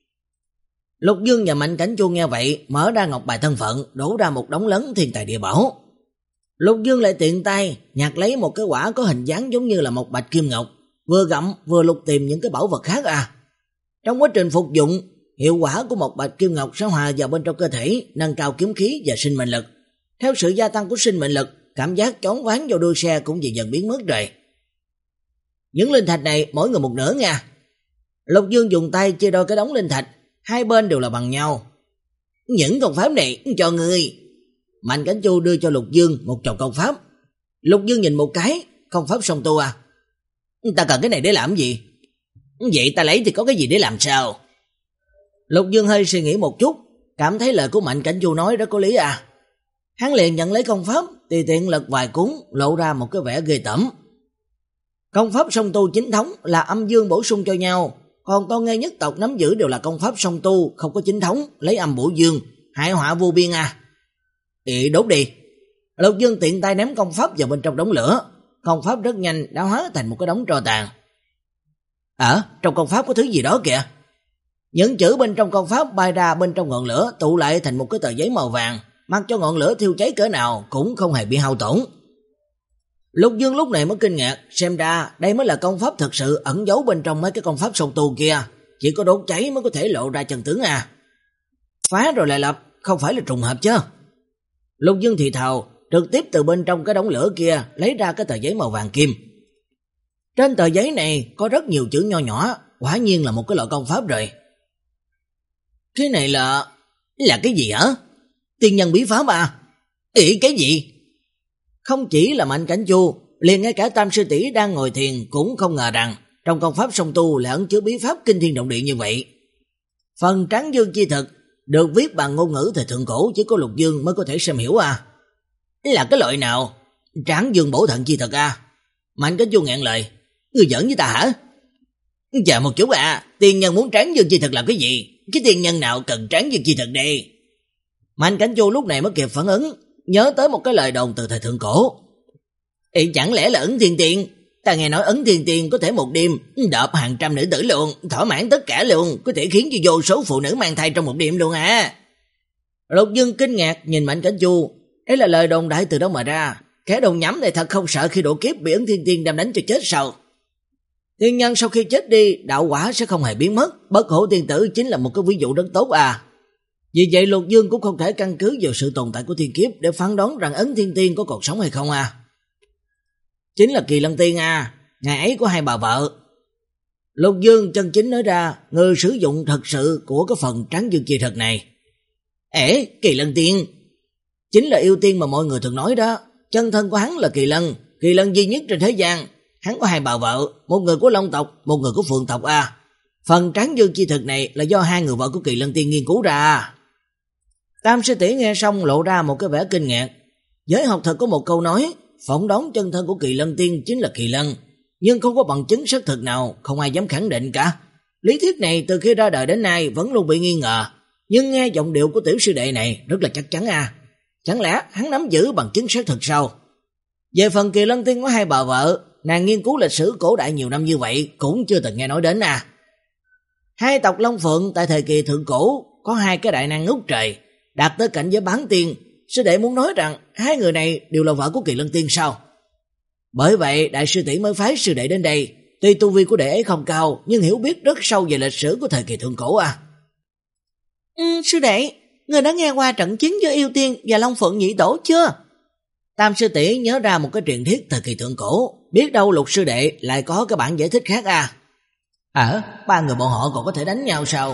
Lục Dương và Mạnh Cảnh Chu nghe vậy, mở ra ngọc bài thân phận, đổ ra một đống lớn thiên tài địa bảo. Lục Dương lại tiện tay nhặt lấy một cái quả có hình dáng giống như là một bạch kim ngọc, vừa gặm vừa lục tìm những cái bảo vật khác à. Trong quá trình phục dụng, hiệu quả của một bạch kim ngọc sẽ hòa vào bên trong cơ thể, nâng cao kiếm khí và sinh mệnh lực. Theo sự gia tăng của sinh mệnh lực, cảm giác choáng váng vào đuôi xe cũng dần dần biến mất rồi. Những linh thạch này mỗi người một nửa nha. Lục Dương dùng tay chia đôi cái đống linh thạch, hai bên đều là bằng nhau. Những công pháp này cho ngươi. Mạnh Cảnh Chu đưa cho Lục Dương một chồng công pháp. Lục Dương nhìn một cái, công pháp song tu à? Ta cần cái này để làm gì? Vậy ta lấy thì có cái gì để làm sao? Lục Dương hơi suy nghĩ một chút, cảm thấy lời của Mạnh Cảnh Chu nói rất có lý à. Hắn liền nhận lấy công pháp, tùy tiện lật vài cuốn, lộ ra một cái vẻ ghê tởm. Công pháp song tu chính thống là âm dương bổ sung cho nhau, còn Tôn Nghê nhất tộc nắm giữ đều là công pháp song tu, không có chính thống, lấy âm bổ dương, hại họa vô biên à. Thì đốt đi. Lục Dương tiện tay ném công pháp vào bên trong đống lửa, công pháp rất nhanh đã hóa thành một cái đống tro tàn. Ở trong công pháp có thứ gì đó kìa. Những chữ bên trong công pháp bay ra bên trong ngọn lửa, tụ lại thành một cái tờ giấy màu vàng, mặc cho ngọn lửa thiêu cháy cỡ nào cũng không hề bị hao tổn. Lục Dương lúc này mới kinh ngạc, xem ra đây mới là công pháp thực sự ẩn giấu bên trong mấy cái công pháp song tu kia, chỉ có đốt cháy mới có thể lộ ra chân tướng à. Phá rồi lại lập, không phải là trùng hợp chứ. Lục Dương thì thào, trực tiếp từ bên trong cái đống lửa kia lấy ra cái tờ giấy màu vàng kim. Trên tờ giấy này có rất nhiều chữ nho nhỏ, quả nhiên là một cái loại công pháp rồi. Cái này là... là cái gì hả? Tiên nhân bí pháp à? Ý cái gì? Không chỉ là Mạnh Cảnh Chu, liền ngay cả Tam sư tỷ đang ngồi thiền cũng không ngờ rằng trong công pháp song tu lại ẩn chứa bí pháp kinh thiên động địa như vậy. Phần Tráng Dương chi thực được viết bằng ngôn ngữ thời thượng cổ chỉ có Lục Dương mới có thể xem hiểu à. Là cái loại nào? Tráng Dương bổ thận chi thực à? Mạnh Cảnh Chu ngẹn lời, ngươi giỡn với ta hả? Chờ một chút à, tiên nhân muốn Tráng Dương chi thực làm cái gì? Cái tiên nhân nào cần Tráng Dương chi thực đây? Mạnh Cảnh Chu lúc này mới kịp phản ứng, nhớ tới một cái lời đồn từ thời thượng cổ. Ý chẳng lẽ là Ấn Thiên Tiên? Ta nghe nói Ấn Thiên Tiên có thể một đêm đợp hàng trăm nữ tử luôn, thỏa mãn tất cả luôn, có thể khiến cho vô số phụ nữ mang thai trong một đêm luôn à. Lục Dương kinh ngạc nhìn Mạnh Cảnh Chu, ấy là lời đồn đại từ đâu mà ra? Kẻ đầu nhắm này thật không sợ khi độ kiếp bị Ấn Thiên Tiên đem đánh cho chết sao? Tiên nhân sau khi chết đi, đạo quả sẽ không hề biến mất, bất hổ tiên tử chính là một cái ví dụ rất tốt à. Vì vậy Lục Dương cũng không thể căn cứ vào sự tồn tại của thiên kiếp để phán đoán rằng Ấn Thiên Tiên có còn sống hay không à. Chính là Kỳ Lân Tiên à, ngày ấy có hai bà vợ. Lục Dương chân chính nói ra người sử dụng thật sự của cái phần Tráng Dương chi thực này. Ế, Kỳ Lân Tiên chính là yêu tiên mà mọi người thường nói đó. Chân thân của hắn là Kỳ Lân, Kỳ Lân duy nhất trên thế gian. Hắn có hai bà vợ, một người của Long tộc, một người của Phượng tộc à. Phần Tráng Dương chi thực này là do hai người vợ của Kỳ Lân Tiên nghiên cứu ra. Tam sư tỷ nghe xong lộ ra một cái vẻ kinh ngạc. Giới học thật có một câu nói, phỏng đoán chân thân của Kỳ Lân Tiên chính là Kỳ Lân, nhưng không có bằng chứng xác thực nào, không ai dám khẳng định cả. Lý thuyết này từ khi ra đời đến nay vẫn luôn bị nghi ngờ, nhưng nghe giọng điệu của tiểu sư đệ này rất là chắc chắn à. Chẳng lẽ hắn nắm giữ bằng chứng xác thực sao? Về phần Kỳ Lân Tiên có hai bà vợ, nàng nghiên cứu lịch sử cổ đại nhiều năm như vậy cũng chưa từng nghe nói đến à. Hai tộc Long Phượng tại thời kỳ thượng cổ có hai cái đại năng ngút trời, đạt tới cảnh giới bán tiên. Sư đệ muốn nói rằng hai người này đều là vợ của Kỳ Lân Tiên sao? Bởi vậy đại sư tỷ mới phái sư đệ đến đây. Tuy tu vi của đệ ấy không cao, nhưng hiểu biết rất sâu về lịch sử của thời kỳ thượng cổ à. Ừ, sư đệ, người đã nghe qua trận chiến giữa yêu tiên và Long Phượng nhị tổ chưa? Tam sư tỷ nhớ ra một cái truyền thuyết thời kỳ thượng cổ, biết đâu Lục sư đệ lại có cái bản giải thích khác à. À, ba người bọn họ còn có thể đánh nhau sao?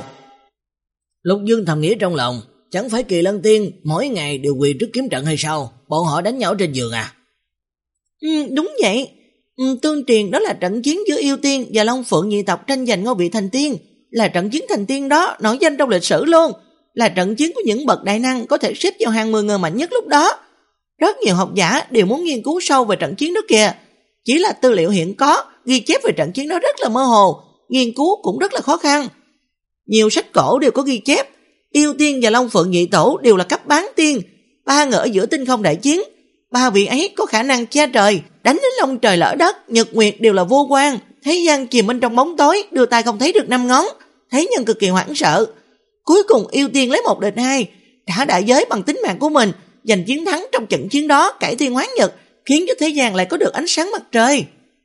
Lục Dương thầm nghĩ trong lòng, chẳng phải Kỳ Lân Tiên mỗi ngày đều quỳ trước kiếm trận hay sao? Bọn họ đánh nhau trên giường à? Ừ, đúng vậy. Ừ, tương truyền đó là trận chiến giữa yêu tiên và Long Phượng nhị tộc tranh giành ngôi vị thành tiên. Là trận chiến thành tiên đó nổi danh trong lịch sử luôn. Là trận chiến của những bậc đại năng có thể xếp vào hàng mười người mạnh nhất lúc đó. Rất nhiều học giả đều muốn nghiên cứu sâu về trận chiến đó kìa. Chỉ là tư liệu hiện có, ghi chép về trận chiến đó rất là mơ hồ, nghiên cứu cũng rất là khó khăn. Nhiều sách cổ đều có ghi chép yêu tiên và Long Phượng nhị tổ đều là cấp bán tiên, ba người ở giữa tinh không đại chiến. Ba vị ấy có khả năng che trời, đánh đến long trời lỡ đất, nhật nguyệt đều là vô quan. Thế gian chìm bên trong bóng tối, đưa tay không thấy được năm ngón. Thế nhân cực kỳ hoảng sợ. Cuối cùng yêu tiên lấy một địch hai, trả đại giới bằng tính mạng của mình, giành chiến thắng trong trận chiến đó, cải thiên hoán nhật, khiến cho thế gian lại có được ánh sáng mặt trời.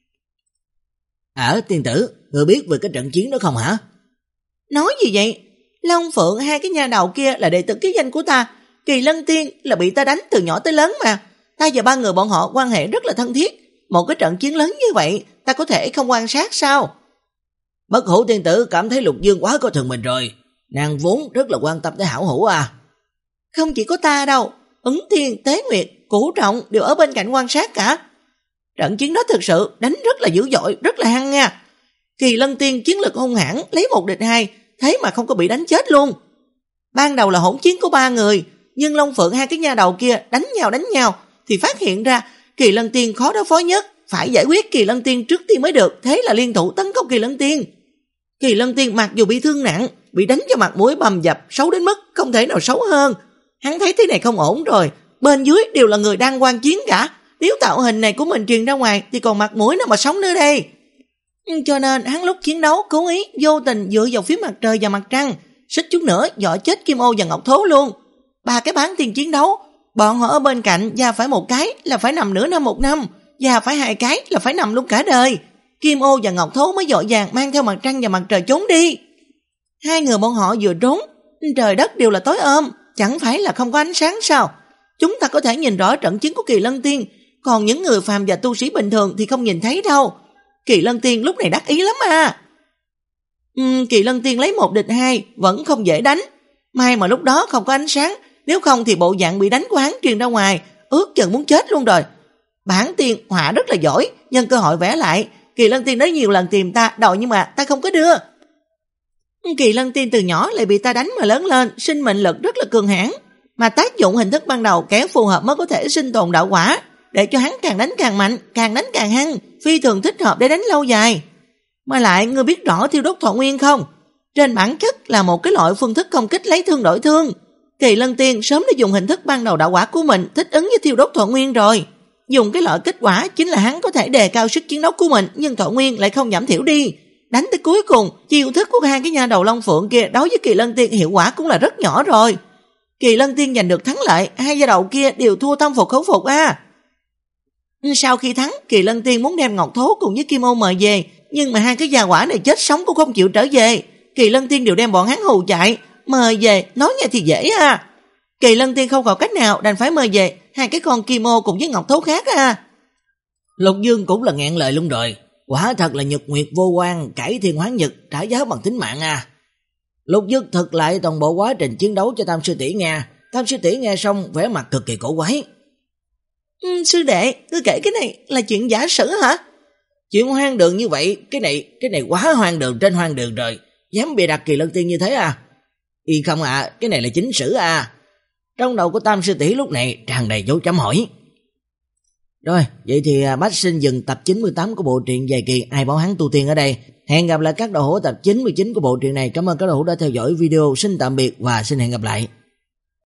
À, tiên tử, người biết về cái trận chiến đó không hả? Nói gì vậy? Long Phượng hai cái nhà đầu kia là đệ tử ký danh của ta, Kỳ Lân Tiên là bị ta đánh từ nhỏ tới lớn mà. Ta và ba người bọn họ quan hệ rất là thân thiết, một cái trận chiến lớn như vậy ta có thể không quan sát sao? Bất hủ tiên tử cảm thấy Lục Dương quá coi thường mình rồi, nàng vốn rất là quan tâm tới hảo hữu à. Không chỉ có ta đâu, Ứng Thiên, Tế Nguyệt, Cửu Trọng đều ở bên cạnh quan sát cả. Trận chiến đó thực sự đánh rất là dữ dội, rất là hăng nha. Kỳ Lân Tiên chiến lực hung hãn, lấy một địch hai, thế mà không có bị đánh chết luôn. Ban đầu là hỗn chiến của ba người, nhưng Long Phượng hai cái nha đầu kia đánh nhau đánh nhau thì phát hiện ra Kỳ Lân Tiên khó đối phó nhất, phải giải quyết Kỳ Lân Tiên trước tiên mới được, thế là liên thủ tấn công Kỳ Lân Tiên. Kỳ Lân Tiên mặc dù bị thương nặng, bị đánh cho mặt mũi bầm dập, xấu đến mức không thể nào xấu hơn. Hắn thấy thế này không ổn rồi, bên dưới đều là người đang quan chiến cả, nếu tạo hình này của mình truyền ra ngoài thì còn mặt mũi nào mà sống nữa đây. Cho nên hắn lúc chiến đấu cố ý vô tình dựa vào phía mặt trời và mặt trăng, xích chút nữa dọa chết Kim Ô và Ngọc Thố luôn. Ba cái bán tiền chiến đấu, bọn họ ở bên cạnh, và phải một cái là phải nằm nửa năm một năm, và phải hai cái là phải nằm luôn cả đời. Kim Ô và Ngọc Thố mới dội vàng mang theo mặt trăng và mặt trời trốn đi. Hai người bọn họ vừa trốn, trời đất đều là tối ôm, chẳng phải là không có ánh sáng sao? Chúng ta có thể nhìn rõ trận chiến của Kỳ Lân Tiên, còn những người phàm và tu sĩ bình thường thì không nhìn thấy đâu. Kỳ Lân Tiên lúc này đắc ý lắm à. Uhm, Kỳ Lân Tiên lấy một địch hai vẫn không dễ đánh. May mà lúc đó không có ánh sáng, nếu không thì bộ dạng bị đánh của hắn truyền ra ngoài, ước chừng muốn chết luôn rồi. Bản tiên họa rất là giỏi, nhân cơ hội vẽ lại. Kỳ Lân Tiên nói nhiều lần tìm ta đòi nhưng mà ta không có đưa. Kỳ Lân Tiên từ nhỏ lại bị ta đánh mà lớn lên, sinh mệnh lực rất là cường hãn, mà tác dụng hình thức ban đầu kéo phù hợp mới có thể sinh tồn đạo quả, để cho hắn càng đánh càng mạnh, càng đánh càng hăng, phi thường thích hợp để đánh lâu dài. Mà lại ngươi biết rõ thiêu đốt thọ nguyên không? Trên bản chất là một cái loại phương thức công kích lấy thương đổi thương. Kỳ Lân Tiên sớm đã dùng hình thức ban đầu đạo quả của mình thích ứng với thiêu đốt thọ nguyên rồi. Dùng cái loại kết quả chính là hắn có thể đề cao sức chiến đấu của mình, nhưng thọ nguyên lại không giảm thiểu đi. Đánh tới cuối cùng, chiêu thức của hai cái nha đầu Long Phượng kia đối với Kỳ Lân Tiên hiệu quả cũng là rất nhỏ rồi. Kỳ Lân Tiên giành được thắng lợi, hai gia đầu kia đều thua tâm phục khẩu phục à. Sau khi thắng, Kỳ Lân Tiên muốn đem Ngọc Thố cùng với Kim Ô mời về, nhưng mà hai cái gia quả này chết sống cũng không chịu trở về. Kỳ Lân Tiên đều đem bọn hắn hù chạy, mời về, nói nghe thì dễ à. Kỳ Lân Tiên không còn cách nào đành phải mời về hai cái con Kim Ô cùng với Ngọc Thố khác à. Lục Dương cũng là nghẹn lời luôn rồi. Quả thật là nhật nguyệt vô quan, cải thiên hoán nhật, trả giá bằng tính mạng à. Lục Dương thực lại toàn bộ quá trình chiến đấu cho Tam sư tỷ nghe. Tam sư tỷ nghe xong vẻ mặt cực kỳ cổ quái. Ừ, sư đệ, cứ kể cái này là chuyện giả sử hả? Chuyện hoang đường như vậy, cái này cái này quá hoang đường trên hoang đường rồi. Dám bịa đặt Kỳ Lân Tiên như thế à? Y không à, cái này là chính sử à. Trong đầu của Tam sư tỷ lúc này tràn đầy dấu chấm hỏi. Rồi, vậy thì Bách xin dừng tập chín mươi tám của bộ truyện dài kỳ Ai Bảo Hắn Tu Tiên ở đây. Hẹn gặp lại các đạo hữu tập chín mươi chín của bộ truyện này. Cảm ơn các đạo hữu đã theo dõi video. Xin tạm biệt và xin hẹn gặp lại.